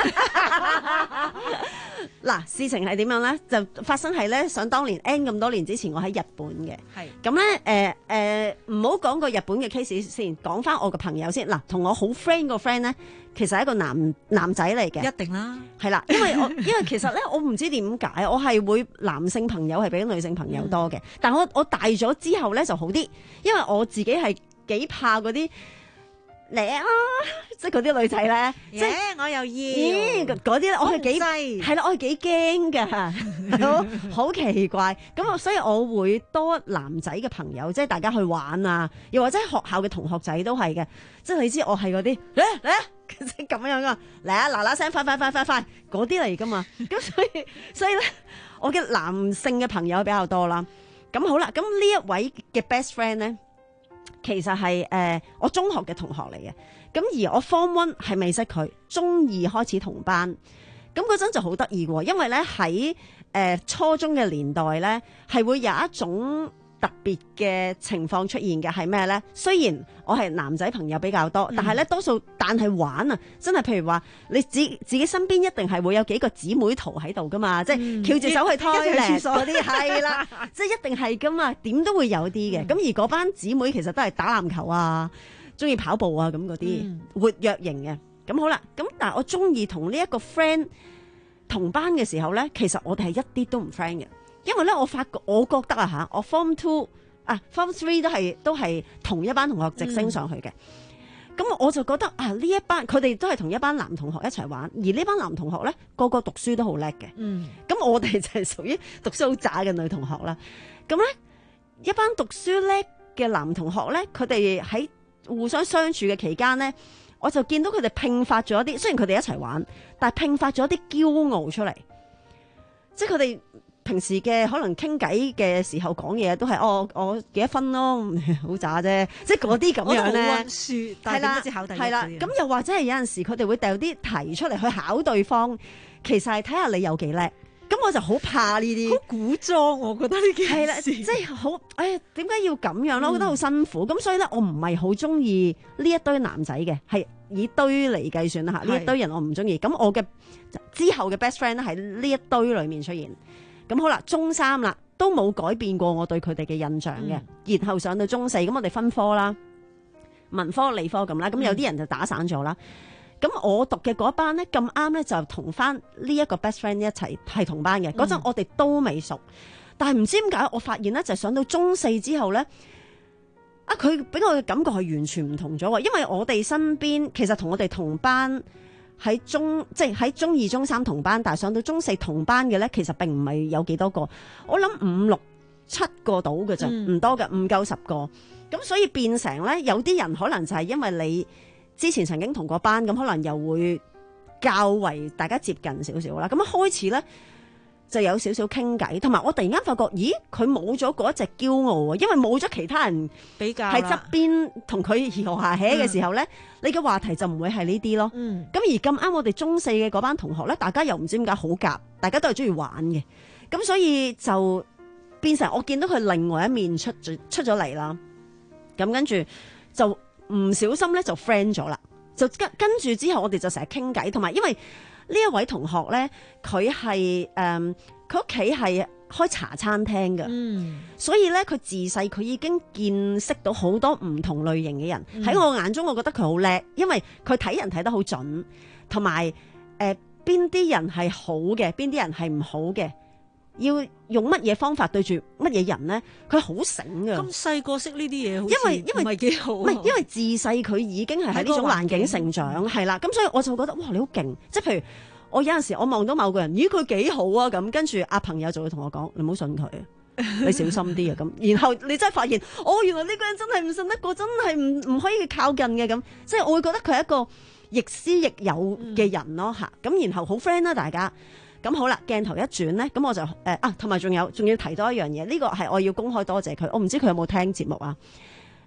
嗱，事情係點樣咧？就發生係咧，想當年 N 咁多年之前，我喺日本嘅。 係咁咧，誒誒，唔好講個日本嘅 case 先，講翻我嘅朋友先。嗱，同我好 friend 個 friend 咧，其實係一個男男仔嚟嘅。 一定啦。 係啦，因為我因為其實咧，我唔知點解，我係會男性朋友係比女性朋友多嘅。嗯、但我我大咗之後咧就好啲，因為我自己係幾怕嗰啲。嚟啊！即係嗰啲女仔咧，yeah, 即係我又要嗰啲咧，我係幾係啦，我係幾驚㗎，好奇怪。咁所以我會多男仔嘅朋友，即係大家去玩啊，又或者學校嘅同學仔都係嘅。即係你知我係嗰啲嚟嚟啊，即係咁樣噶，嚟啊嗱嗱聲，快快快快快嗰啲嚟噶嘛。咁所以所以咧，我嘅男性嘅朋友比較多啦。咁好啦，咁呢一位嘅 best friend 咧。其實係誒、呃、我中學嘅同學嚟嘅，咁而我 Form One 係未識佢，中二開始同班，咁嗰陣就好得意喎，因為咧喺誒初中嘅年代咧係會有一種特別嘅情況出現嘅，係咩咧？雖然我係男仔朋友比較多，但係咧多數但係玩啊，真係譬如話你自自己身邊一定係會有幾個姊妹圖喺度噶嘛，嗯、即係翹住手去拖廁所嗰啲，係啦，即係一定係噶嘛，點都會有啲嘅。咁、嗯、而嗰班姊妹其實都係打籃球啊，中意跑步啊咁嗰啲活躍型嘅。咁好啦，咁但係我中意同呢一個 friend 同班嘅時候咧，其實我哋係一啲都唔 friend 嘅。因為咧，我發覺我覺得啊嚇，我 Form Two 啊 Form Three 都係都係同一班同學直升上去嘅。咁、嗯、我就覺得啊，呢一班佢哋都係同一班男同學一齊玩，而呢班男同學咧個個讀書都好叻嘅。嗯，咁我哋就係屬於讀書好渣嘅女同學啦。咁咧一班讀書叻嘅男同學咧，佢哋喺互相相處嘅期間咧，我就見到佢哋迸發咗一啲，雖然佢哋一齊玩，但係迸發咗一啲驕傲出嚟，即係佢哋。平時嘅可能傾偈嘅時候講嘢都係哦，我幾多分咯，好渣啫，即係嗰啲咁樣咧。我溫書，但係點解知考第一次？係啦，咁又或者係有陣時佢哋會掉啲題出嚟去考對方，其實係睇下你有幾叻。咁我就好怕呢啲，好古裝，我覺得呢件事係啦，即係好，誒點解要咁樣咯？我覺得好辛苦。咁、嗯、所以咧，我唔係好中意呢一堆男仔嘅，係以堆嚟計算啦嚇。呢一堆人我唔中意。咁我嘅之後嘅 best friend 咧喺呢一堆裡面出現。咁好啦，中三啦，都冇改變過我對佢哋嘅印象嘅、嗯。然後上到中四，咁我哋分科啦，文科、理科咁啦。咁有啲人就打散咗啦。咁、嗯、我讀嘅嗰一班咧，咁啱咧就同翻呢一個 best friend 一齊係同班嘅。嗰、嗯、陣我哋都未熟，但係唔知點解，我發現咧就上到中四之後咧，啊佢俾我嘅感覺係完全唔同咗。因為我哋身邊其實同我哋同班。喺中即係喺中二、中三同班，但係上到中四同班嘅咧，其實並唔係有幾多個，我諗五六七個到嘅啫，唔、嗯、多嘅，唔夠十個。咁所以變成咧，有啲人可能就係因為你之前曾經同過班，咁可能又會較為大家接近少少啦。咁開始咧就有少少傾偈，同埋我突然間發覺，咦，佢冇咗嗰一隻驕傲啊，因為冇咗其他人比較喺側邊同佢兒河下起嘅時候咧、嗯，你嘅話題就唔會係呢啲咯。咁、嗯、而咁啱我哋中四嘅嗰班同學咧，大家又唔知點解好夾，大家都係中意玩嘅，咁所以就變成我見到佢另外一面出咗出咗嚟啦。咁跟住就唔小心咧就 friend 咗啦，就跟跟住之後我哋就成日傾偈，同埋因為。呢一位同學咧，佢係誒，佢屋企係開茶餐廳嘅、嗯，所以咧佢自細佢已經見識到好多唔同類型嘅人。喺、嗯、我眼中，我覺得佢好叻，因為佢睇人睇得好準，同埋誒邊啲人係好嘅，邊啲人係唔好嘅，要用乜嘢方法對住乜嘢人咧？佢好醒㗎。咁細個識呢啲嘢，因為因為唔係幾好，唔係因為自細佢已經係喺呢種環境成長，係啦。咁所以我就覺得哇，你好勁！即係譬如我有陣時我望到某個人，咦佢幾好啊咁，跟住阿朋友就會同我講：你唔好信佢，你小心啲啊咁。然後你真係發現，哦原來呢個人真係唔信得過，真係唔唔可以靠近嘅咁。即係我會覺得佢係一個亦師亦友嘅人咯嚇。咁、嗯、然後好 friend 啦大家。咁好啦，鏡頭一轉咧，咁我就誒、呃、啊，同埋仲有仲要提多一樣嘢，呢、這個係我要公開多謝佢，我唔知佢有冇聽節目啊。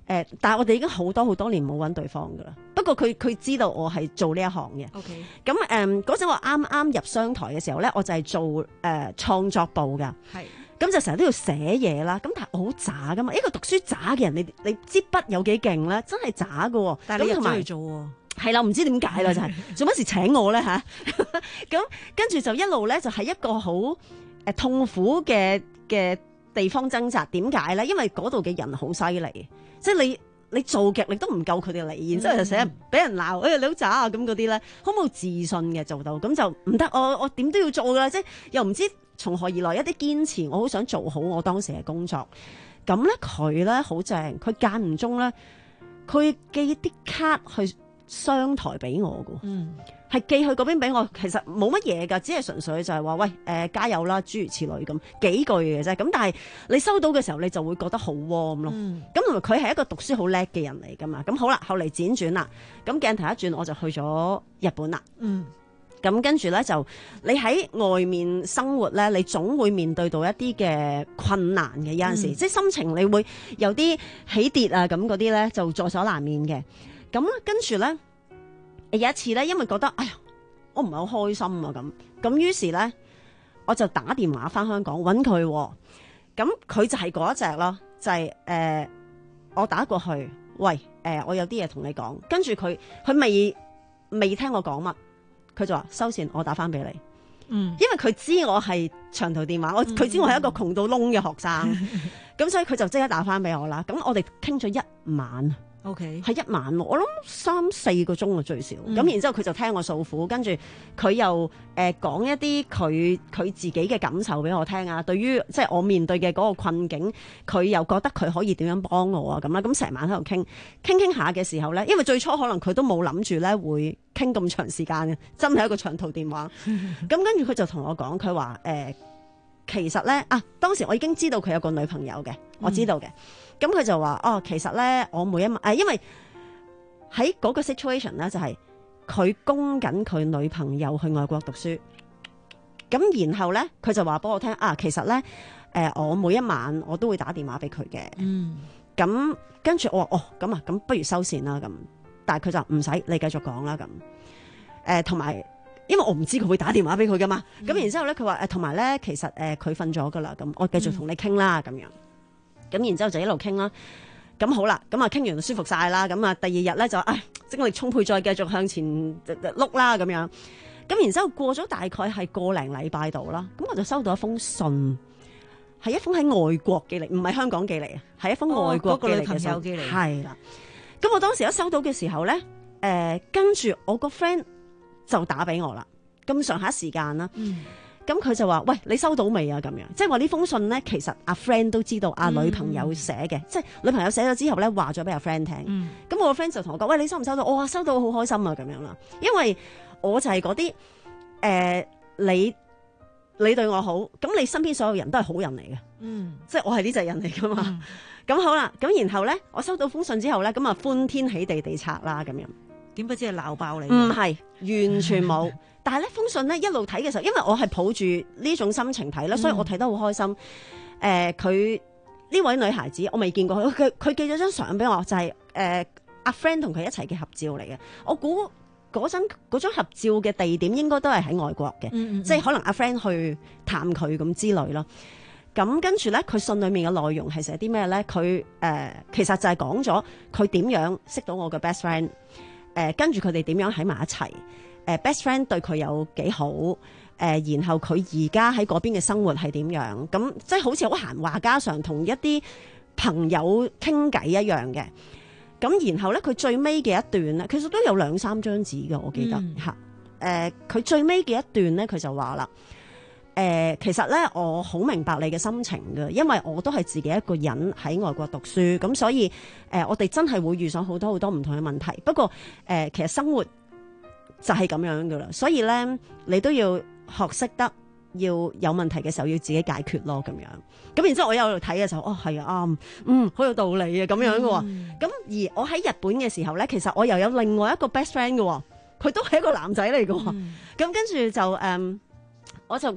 誒，但係我哋已經好多好多年冇揾對方噶啦。不過佢佢知道我係做呢一行嘅。 OK。 咁誒嗰陣我啱啱入商台嘅時候咧，我就係做誒、呃、創作部㗎。 係。 咁就成日都要寫嘢啦。咁但係我好渣噶嘛，一個讀書渣嘅人，你你支筆有幾勁咧？真係渣噶喎。 但係你入咁同埋咗去做喎。 係啦，唔知點解啦，就係做乜事請我咧嚇？咁跟住就一路咧就係一個好誒痛苦嘅嘅地方掙扎。點解咧？因為嗰度嘅人好犀利，即係你你做極力都唔夠佢哋嚟，然之後就成日俾人鬧，誒你好渣啊咁嗰啲咧，好冇自信嘅做到，咁就唔得。我我點都要做噶啦，即係又唔知從何而來一啲堅持。我好想做好我當時嘅工作。咁咧佢咧好正，佢間唔中咧佢寄啲卡去商台俾我噶，嗯，係寄去嗰邊俾我，其實冇乜嘢噶，只係純粹就係話喂，誒、呃、加油啦，諸如此類咁幾句嘅啫。咁但係你收到嘅時候，你就會覺得好 warm 咯。咁同埋佢係一個讀書好叻嘅人嚟噶嘛。咁好啦，後嚟輾轉啦，咁鏡頭一轉，我就去咗日本啦。嗯，咁跟住咧就你喺外面生活咧，你總會面對到一啲嘅困難嘅，有陣時、嗯、即係心情你會有啲起跌啊，咁嗰啲咧就在所難免嘅。咁跟住咧，有一次咧，因為覺得哎呀，我唔係好開心啊，咁咁於是咧，我就打電話翻香港揾佢。咁佢就係嗰一隻咯，就係、是、誒、呃，我打過去，喂，誒、呃，我有啲嘢同你講。跟住佢，佢未未聽我講乜，佢就話收線，我打翻俾你。嗯，因為佢知我係長途電話，我佢知我係一個窮到窿嘅學生，咁、嗯、所以佢就即刻打翻俾我啦。咁我哋傾咗一晚。O K， 係一晚，我諗三四個鐘啊最少。咁、嗯、然之後佢就聽我訴苦，跟住佢又誒講、呃、一啲佢佢自己嘅感受俾我聽啊。對於即係我面對嘅嗰個困境，佢又覺得佢可以點樣幫我啊咁啦。咁成晚喺度傾傾傾下嘅時候咧，因為最初可能佢都冇諗住咧會傾咁長時間嘅，真係一個長途電話。咁跟住佢就同我講，佢話誒其實咧啊，當時我已經知道佢有個女朋友嘅，我知道嘅。咁、嗯、佢就話哦，其實咧我每一晚誒，因為喺嗰個 situation 咧，就係佢供緊佢女朋友去外國讀書。咁然後咧，佢就話俾我聽啊，其實咧誒、呃，我每一晚我都會打電話俾佢嘅。嗯。咁跟住我話哦，咁啊，咁不如收線啦咁。但係佢就唔使，你繼續講啦咁。誒，同、呃、埋因為我唔知佢會打電話俾佢噶嘛。咁、嗯、然之後咧，佢話誒，同埋咧，其實誒佢瞓咗噶啦。咁我繼續同你傾啦咁樣。咁然之後就一路傾啦，咁好啦，咁啊傾完舒服晒啦，咁啊第二日咧就唉精力充沛，再繼續向前碌啦咁樣，咁然之後過咗大概係個零禮拜度啦，咁我就收到一封信，係一封喺外國寄嚟，唔係香港寄嚟啊，係一封外國寄嚟嘅信，係啦。咁我當時一收到嘅時候咧，誒、呃、跟住我個 friend 就打俾我啦，咁上下時間啦。嗯咁佢就話：喂，你收到未啊？咁樣，即係話呢封信咧，其實阿 friend 都知道阿女朋友寫嘅、嗯，即係女朋友寫咗之後咧，話咗俾阿 friend 聽。咁、嗯、我個 friend 就同我講：喂，你收唔收到？我話收到，好開心啊！咁樣啦，因為我就係嗰啲誒，你你對我好，咁你身邊所有人都係好人嚟嘅。嗯，即係我係呢隻人嚟噶嘛。咁、嗯、好啦，咁然後咧，我收到封信之後咧，咁啊歡天喜地地拆啦，咁樣。 點不知係鬧爆你？ 唔係，完全冇。但係呢封信咧一路睇嘅時候，因為我係抱住呢種心情睇啦、嗯，所以我睇得好開心。誒、呃，佢呢位女孩子我未見過佢，佢佢寄咗張相俾我，就係誒阿 friend 同佢一齊嘅合照嚟嘅。我估嗰陣嗰張合照嘅地點應該都係喺外國嘅、嗯嗯，即係可能阿 friend 去探佢咁之類咯。咁跟住咧，佢信裏面嘅內容係寫啲咩咧？佢誒、呃、其實就係講咗佢點樣識到我嘅 best friend，誒、呃、跟住佢哋點樣喺埋一齊。誒 best friend 對佢有幾好，誒然後佢而家喺嗰邊嘅生活係點樣？咁即係好似好閒話家常，同一啲朋友傾偈一樣嘅。咁然後咧，佢最尾嘅一段咧，其實都有兩三張紙嘅，我記得嚇。誒、嗯，佢、呃、最尾嘅一段咧，佢就話啦：誒、呃，其實咧，我好明白你嘅心情嘅，因為我都係自己一個人喺外國讀書，咁所以誒、呃，我哋真係會遇上好多好多唔同嘅問題。不過誒、呃，其實生活就係咁樣噶啦，所以咧，你都要學識得要有問題嘅時候要自己解決咯，咁樣。咁然之後我有度睇嘅時候，哦係啊，啱，嗯，好有道理啊，咁樣嘅喎。咁、嗯、而我喺日本嘅時候咧，其實我又有另外一個 best friend 嘅，佢都係一個男仔嚟嘅。咁、嗯、跟住就誒、嗯，我就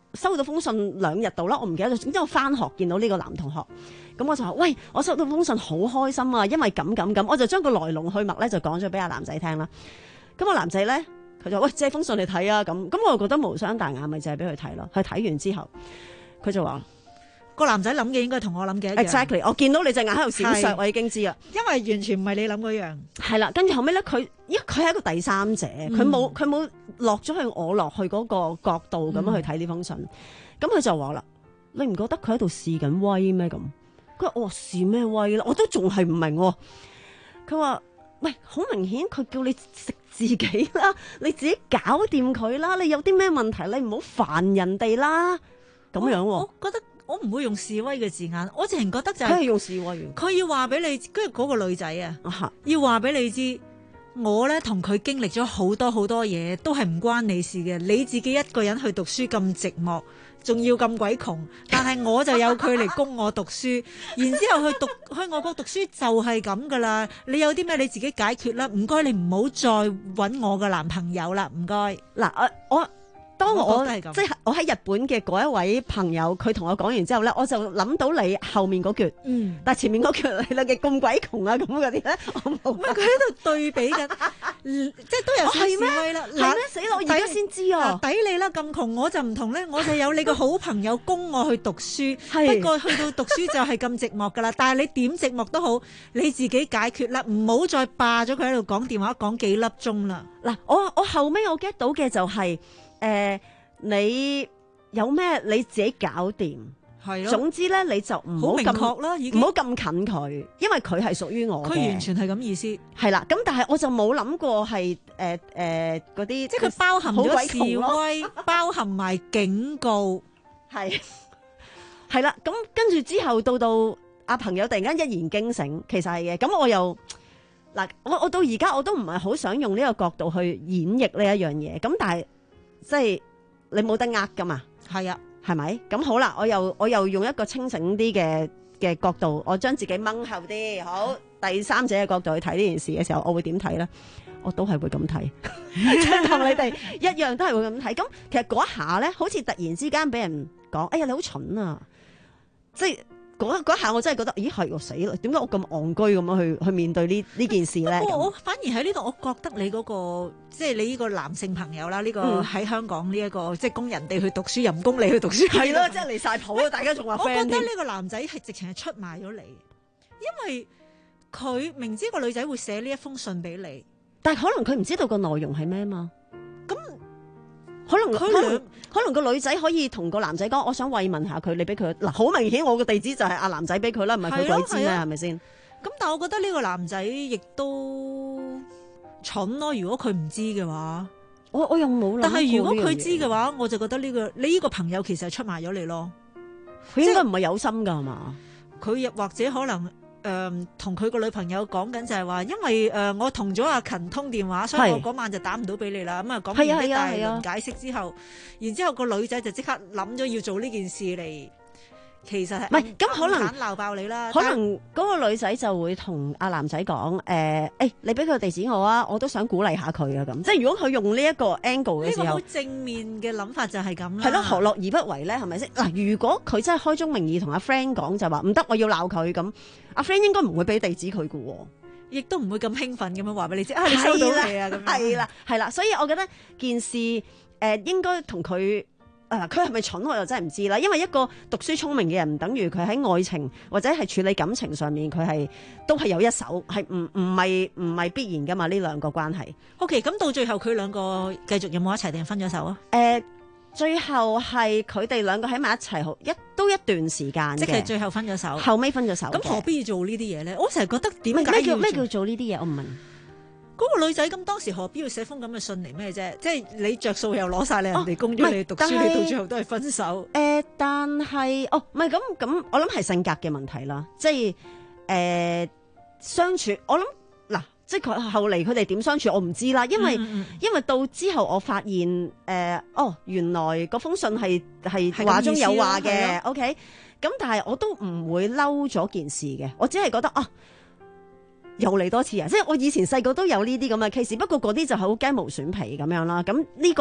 收到封信兩日到啦，我唔記得咗。總之我翻學見到呢個男同學，咁我就話：喂，我收到封信好開心啊，因為咁咁咁，我就將個來龍去脈咧就講咗俾阿男仔聽啦。咁個男仔咧，佢就喂借封信嚟睇啊，咁咁我就覺得無傷大雅，咪借俾佢睇咯。佢睇完之後，佢就話。 個男仔諗嘅應該同我諗嘅一樣。 Exactly， 我見到你隻眼喺度閃爍，我已經知啦。 因為完全唔係你諗嗰樣。係啦，跟住後尾咧，佢因為佢係一個第三者，佢冇佢冇落咗去我落去嗰個角度咁樣去睇呢封信。咁佢、嗯、就話啦：你唔覺得佢喺度試緊威咩？咁佢話：我話試咩威啦？我都仲係唔明。佢話：喂，好明顯佢叫你食自己啦，你自己搞掂佢啦。你有啲咩問題，你唔好煩人哋啦。咁樣我，我覺得。我唔會用示威嘅字眼，我淨係覺得就係、是、佢係用示威，佢要話俾你，跟住嗰個女仔啊，啊要話俾你知，我咧同佢經歷咗好多好多嘢，都係唔關你事嘅。你自己一個人去讀書咁寂寞，仲要咁鬼窮，但係我就有佢嚟供我讀書，然之後去讀去外國讀書就係咁噶啦。你有啲咩你自己解決啦，唔該你唔好再揾我嘅男朋友啦，唔該。嗱，我我。當我，我即係我喺日本嘅嗰一位朋友，佢同我講完之後咧，我就諗到你後面嗰橛，嗯，但係前面嗰橛你嘅咁鬼窮啊咁嗰啲咧，我冇。唔係佢喺度對比緊，即係都有少示威啦。係咩？死咯！我而家先知啊！抵你啦，咁窮我就唔同咧，我就有你個好朋友供我去讀書。不過去到讀書就係咁寂寞噶啦。但係你點寂寞都好，你自己解決啦，唔好再霸咗佢喺度講電話講幾粒鐘啦。嗱，我我後尾我 get 到嘅就係、是。誒、呃，你有咩你自己搞掂，係咯。總之咧，你就唔好咁啦，唔好咁近佢，因為佢係屬於我嘅。佢完全係咁意思。係啦，咁但係我就冇諗過係誒誒嗰啲，即係佢包含咗示威，包含埋警告，係係啦。咁跟住之後到到阿朋友突然間一言驚醒，其實係嘅。咁我又嗱，我我到而家我都唔係好想用呢個角度去演繹呢一樣嘢。咁但係。即係你冇得呃噶嘛，係啊，係咪？咁好啦，我又我又用一個清醒啲嘅嘅角度，我將自己掹後啲，好第三者嘅角度去睇呢件事嘅時候，我會點睇咧？我都係會咁睇，即係同你哋一樣都係會咁睇。咁其實嗰一下咧，好似突然之間俾人講，哎呀你好蠢啊！即係。嗰嗰下我真係覺得，咦係喎死啦！點解我咁戇居咁樣去去面對呢呢件事咧？我我反而喺呢度，我覺得你嗰、嗰個即係你呢個男性朋友啦，呢、呢個喺、嗯、香港呢、呢、一個即係供人哋去讀書，又唔供你去讀書，係咯，真係離晒譜啊！大家仲話 friend 我覺得呢個男仔係直情係出賣咗你，因為佢明知個女仔會寫呢一封信俾你，但係可能佢唔知道個內容係咩嘛。咁可能可能可能個女仔可以同個男仔講，我想慰問下佢，你俾佢嗱，好明顯我個地址就係阿男仔俾佢啦，唔係佢鬼知咩，係咪先？咁但係我覺得呢個男仔亦都蠢咯，如果佢唔知嘅話，我我又冇諗過。但係如果佢知嘅話，我就覺得呢、這個你呢個朋友其實係出賣咗你咯。佢應該唔係有心噶係嘛？佢又或者可能。誒同佢個女朋友講緊就係話，因為誒、呃、我同咗阿勤通電話，所以我嗰晚就打唔到俾你啦。咁啊講完一大輪解釋之後，然之後個女仔就即刻諗咗要做呢件事嚟。其實係唔係咁可能鬧爆你啦？可能嗰個女仔就會同阿男仔講誒，誒、呃欸、你俾佢個地址我啊，我都想鼓勵下佢啊咁。即係如果佢用呢一個 angle 嘅時候，呢個好正面嘅諗法就係咁啦。係咯，何樂而不為咧？係咪先？嗱，如果佢真係開宗明義同阿 friend 講就話唔得，我要鬧佢咁，阿 friend 應該唔會俾地址佢嘅喎，亦都唔會咁興奮咁樣話俾你知啊！你收到未啊？咁係啦，係啦，所以我覺得件事誒、呃、應該同佢。誒佢係咪蠢我又真係唔知啦，因為一個讀書聰明嘅人，唔等於佢喺愛情或者係處理感情上面佢係都係有一手，係唔唔係唔係必然噶嘛呢兩個關係。OK， 咁到最後佢兩個繼續有冇一齊定分咗手啊？誒、呃，最後係佢哋兩個喺埋一齊好一都一段時間嘅，即係最後分咗手，後尾分咗手。咁何必要做呢啲嘢咧？我成日覺得點解咩叫咩叫做呢啲嘢？我唔明。嗰、那個女仔咁當時何必要寫封咁嘅信嚟咩啫？即係你着數又攞晒你，人哋供咗你讀書，你到最後都係分手。誒、呃，但係哦，唔係咁咁，我諗係性格嘅問題啦。即係誒、呃、相處，我諗嗱，即係佢後嚟佢哋點相處，我唔知啦。因為、嗯、因為到之後我發現誒、呃，哦，原來嗰封信係係話中有話嘅。OK，咁但係我都唔會嬲咗件事嘅，我只係覺得哦。又嚟多次啊！即係我以前細個都有呢啲咁嘅 case，不過嗰啲就係好雞毛蒜皮咁樣啦。咁呢個係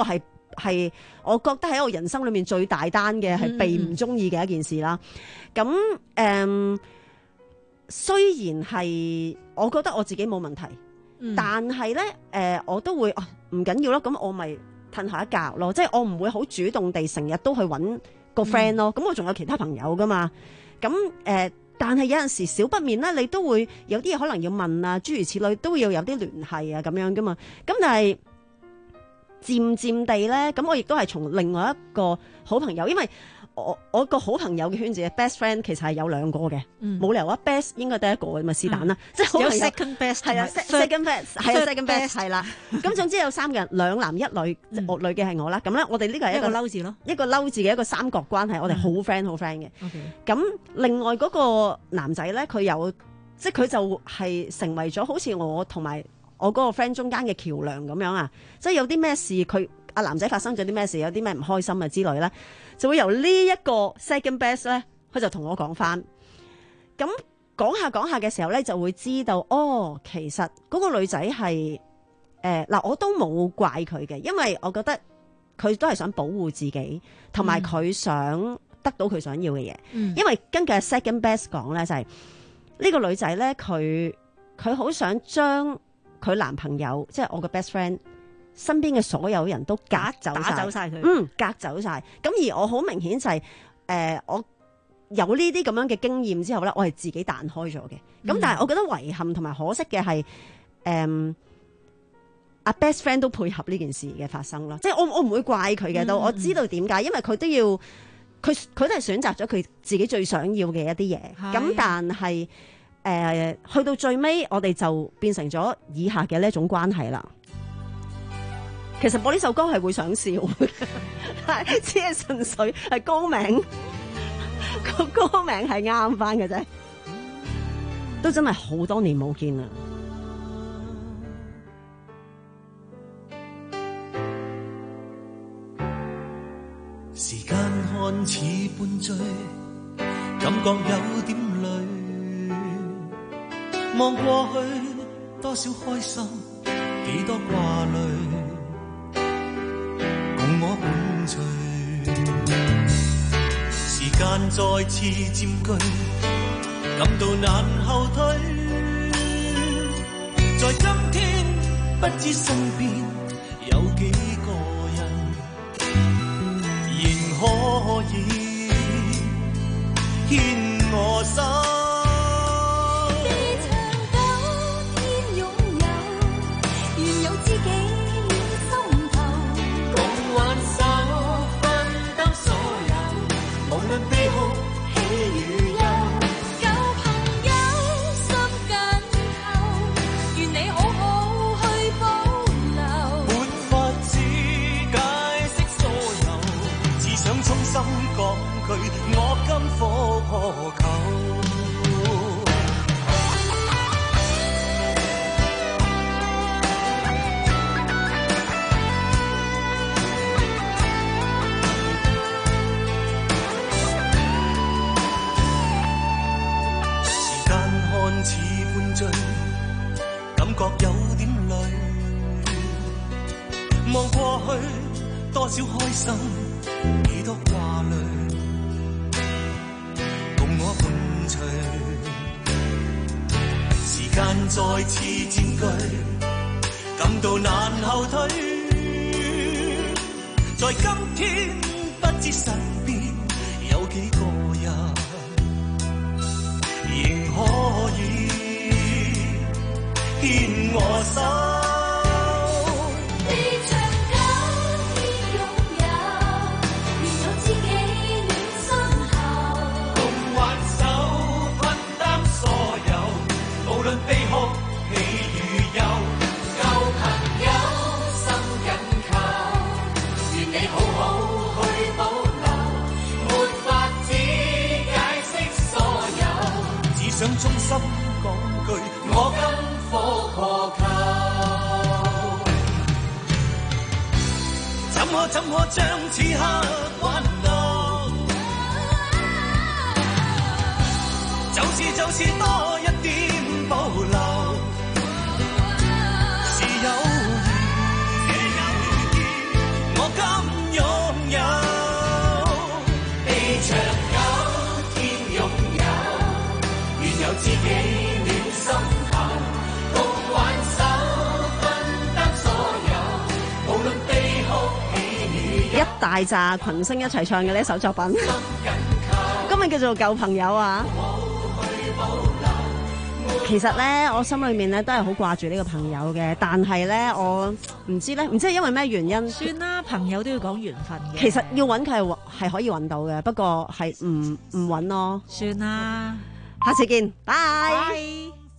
係我覺得喺我人生裏面最大單嘅係被唔中意嘅一件事啦。咁誒、嗯，雖然係我覺得我自己冇問題，嗯、但係咧誒，我都會唔緊要咯。咁我咪褪下一格咯，即係我唔會好主動地成日都去揾個 friend 咯。咁、嗯、我仲有其他朋友噶嘛。咁誒、呃，但係有陣時少不免咧，你都會有啲嘢可能要問啊，諸如此類，都要有啲聯繫啊咁樣噶嘛。咁但係漸漸地咧，咁我亦都係從另外一個好朋友，因為我我個好朋友嘅圈子嘅 best friend 其實係有兩個嘅，冇、嗯、理由啊 best 應該得一個嘅嘛，是但啦，即係有 second best 係啊 second best 係啊 second best 係啦。咁總之有三個人，兩男一女，嗯、我女嘅係我啦。咁咧我哋呢個係一個嬲字咯，一個嬲字嘅一個三角關係，我哋好 friend 好 friend 嘅。咁、okay. 另外嗰個男仔咧，佢有即係佢就係成為咗好似我同埋我嗰個 friend 中間嘅橋樑咁樣啊！即係有啲咩事，佢阿男仔發生咗啲咩事，有啲咩唔開心啊之類咧，就會由呢一個 second best 咧，佢就同我講翻。咁講下講下嘅時候咧，就會知道哦，其實嗰個女仔係誒嗱，我都冇怪佢嘅，因為我覺得佢都係想保護自己，同埋佢想得到佢想要嘅嘢。嗯、因為根據 second best 講咧，就係、是、呢個女仔咧，佢佢好想將佢男朋友，即係我個 best friend 身邊嘅所有人都隔走晒，打走晒佢，嗯，隔走晒。咁而我好明顯就係、是、誒、呃，我有呢啲咁樣嘅經驗之後咧，我係自己彈開咗嘅。咁、嗯、但係我覺得遺憾同埋可惜嘅係，誒、呃，阿 best friend 都配合呢件事嘅發生咯。即係我我唔會怪佢嘅，都、嗯、我知道點解，因為佢都要，佢佢都係選擇咗佢自己最想要嘅一啲嘢。咁但係誒、呃，去到最尾，我哋就變成咗以下嘅呢一種關係啦。其實播呢首歌係會想笑嘅，只係純粹係歌名，個歌名係啱翻嘅啫。都真係好多年冇見啦。 時間看似半醉，感覺有點累。望過去，多少開心，幾多掛慮。我伴隨，時間再次佔據，感到難後退。在今天，不知身邊有幾個人，仍可以牽我手。我今火破求，時間看似半醉，感覺有點累。望過去，多少開心，幾多掛慮。時間再次佔據，感到難後退。在今天，不知身邊有幾個人，仍可以牽我手。悲哭喜與憂，舊朋友心緊扣，願你好好去保留，沒法子解釋所有，只想衷心講句我今火破求，怎可怎可將此刻挽留，就是就是多一點保留，是友誼，我今大紮群星一齊唱嘅呢一首作品，今日叫做舊朋友啊。其實咧，我心裏面咧都係好掛住呢個朋友嘅，但係咧我唔知咧，唔知係因為咩原因。 算啦，朋友都要講緣分嘅。 其實要揾佢係係可以揾到嘅，不過係唔唔揾咯。 算啦， 下次見，拜。 拜。